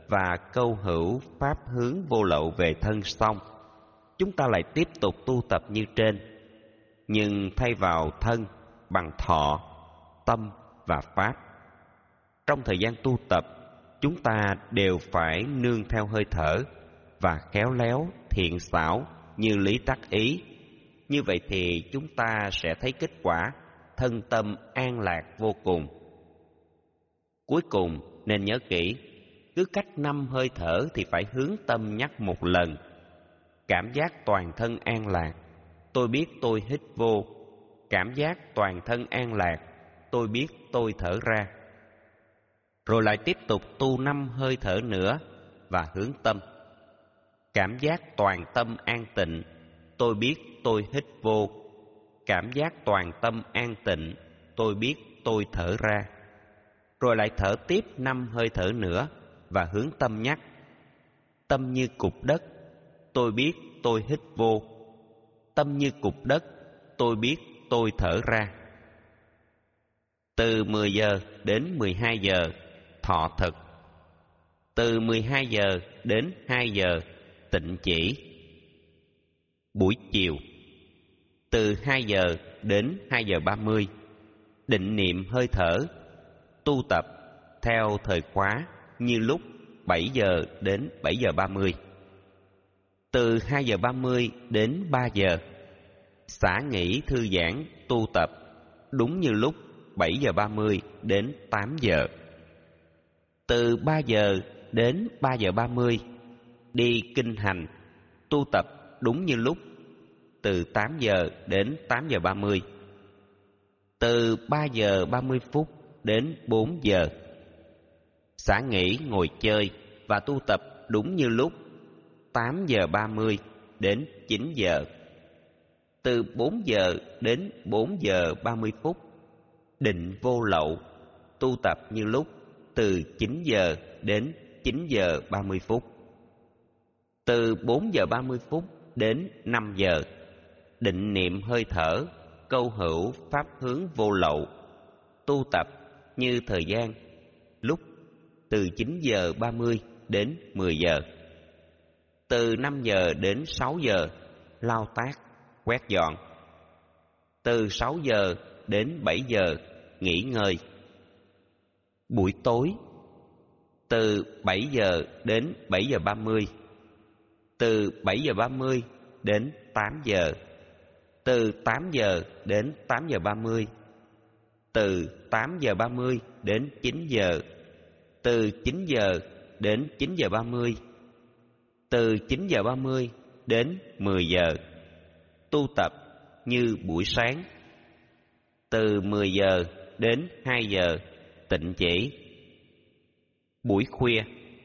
và câu hữu pháp hướng vô lậu về thân xong, chúng ta lại tiếp tục tu tập như trên, nhưng thay vào thân bằng thọ, tâm và pháp. Trong thời gian tu tập, chúng ta đều phải nương theo hơi thở và khéo léo, thiện xảo như lý tác ý. Như vậy thì chúng ta sẽ thấy kết quả thân tâm an lạc vô cùng. Cuối cùng nên nhớ kỹ, cứ cách năm hơi thở thì phải hướng tâm nhắc một lần. Cảm giác toàn thân an lạc, tôi biết tôi hít vô. Cảm giác toàn thân an lạc, tôi biết tôi thở ra. Rồi lại tiếp tục tu năm hơi thở nữa và hướng tâm. Cảm giác toàn tâm an tịnh, tôi biết tôi hít vô. Cảm giác toàn tâm an tịnh, tôi biết tôi thở ra. Rồi lại thở tiếp năm hơi thở nữa và hướng tâm nhắc. Tâm như cục đất, tôi biết tôi hít vô. Tâm như cục đất, tôi biết tôi thở ra. Từ mười giờ đến mười hai giờ, thọ thực. Từ mười hai giờ đến hai giờ, tịnh chỉ. Buổi chiều, từ hai giờ đến hai giờ ba mươi, định niệm hơi thở, tu tập theo thời khóa như lúc bảy giờ đến bảy giờ ba mươi. Từ hai giờ ba mươi đến ba giờ, xả nghỉ thư giãn tu tập đúng như lúc bảy giờ ba mươi đến tám giờ. Từ ba giờ đến ba giờ ba mươi, đi kinh hành tu tập đúng như lúc từ tám giờ đến tám giờ ba mươi. Từ ba giờ ba mươi phút đến bốn giờ, xả nghỉ ngồi chơi và tu tập đúng như lúc tám giờ ba mươi đến chín giờ. Từ bốn giờ đến bốn giờ ba mươi phút, định vô lậu, tu tập như lúc từ chín giờ đến chín giờ ba mươi phút. Từ bốn giờ ba mươi phút đến năm giờ, định niệm hơi thở, câu hữu pháp hướng vô lậu, tu tập như thời gian lúc từ chín giờ ba mươi đến mười giờ. Từ năm giờ đến sáu giờ, lau tác, quét dọn. Từ sáu giờ đến bảy giờ, nghỉ ngơi. Buổi tối, từ bảy giờ đến bảy giờ ba mươi. Từ bảy giờ ba mươi đến tám giờ. Từ tám giờ đến tám giờ ba mươi. Từ tám giờ ba mươi đến chín giờ. Từ chín giờ đến chín giờ ba mươi. Từ chín giờ ba mươi đến mười giờ, tu tập như buổi sáng. Từ mười giờ đến hai giờ, tịnh chỉ. Buổi khuya,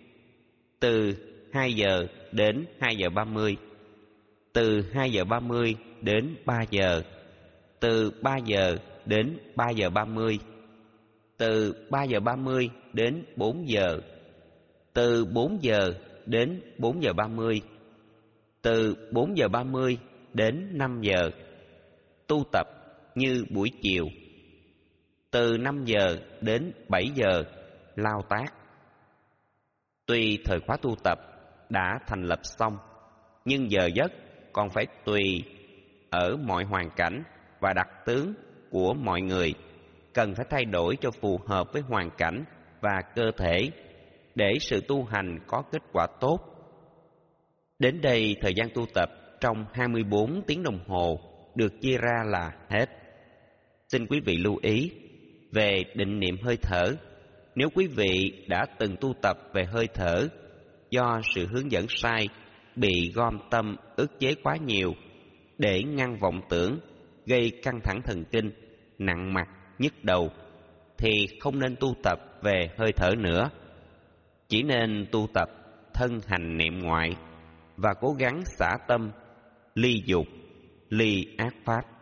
từ hai giờ đến hai giờ ba mươi. Từ hai giờ ba mươi đến ba giờ. Từ ba giờ đến ba giờ ba mươi. Từ ba giờ ba mươi đến bốn giờ. Từ bốn giờ đến bốn giờ ba mươi. Từ bốn giờ ba mươi đến năm giờ, tu tập như buổi chiều. Từ năm giờ đến bảy giờ, lao tác. Tuy thời khóa tu tập đã thành lập xong, nhưng giờ giấc còn phải tùy ở mọi hoàn cảnh và đặc tướng của mọi người, cần phải thay đổi cho phù hợp với hoàn cảnh và cơ thể để sự tu hành có kết quả tốt. Đến đây, thời gian tu tập trong hai mươi bốn tiếng đồng hồ được chia ra là hết. Xin quý vị lưu ý về định niệm hơi thở. Nếu quý vị đã từng tu tập về hơi thở, do sự hướng dẫn sai, bị gom tâm ức chế quá nhiều để ngăn vọng tưởng, gây căng thẳng thần kinh, nặng mặt, nhức đầu, thì không nên tu tập về hơi thở nữa. Chỉ nên tu tập thân hành niệm ngoại và cố gắng xả tâm, ly dục, ly ác pháp.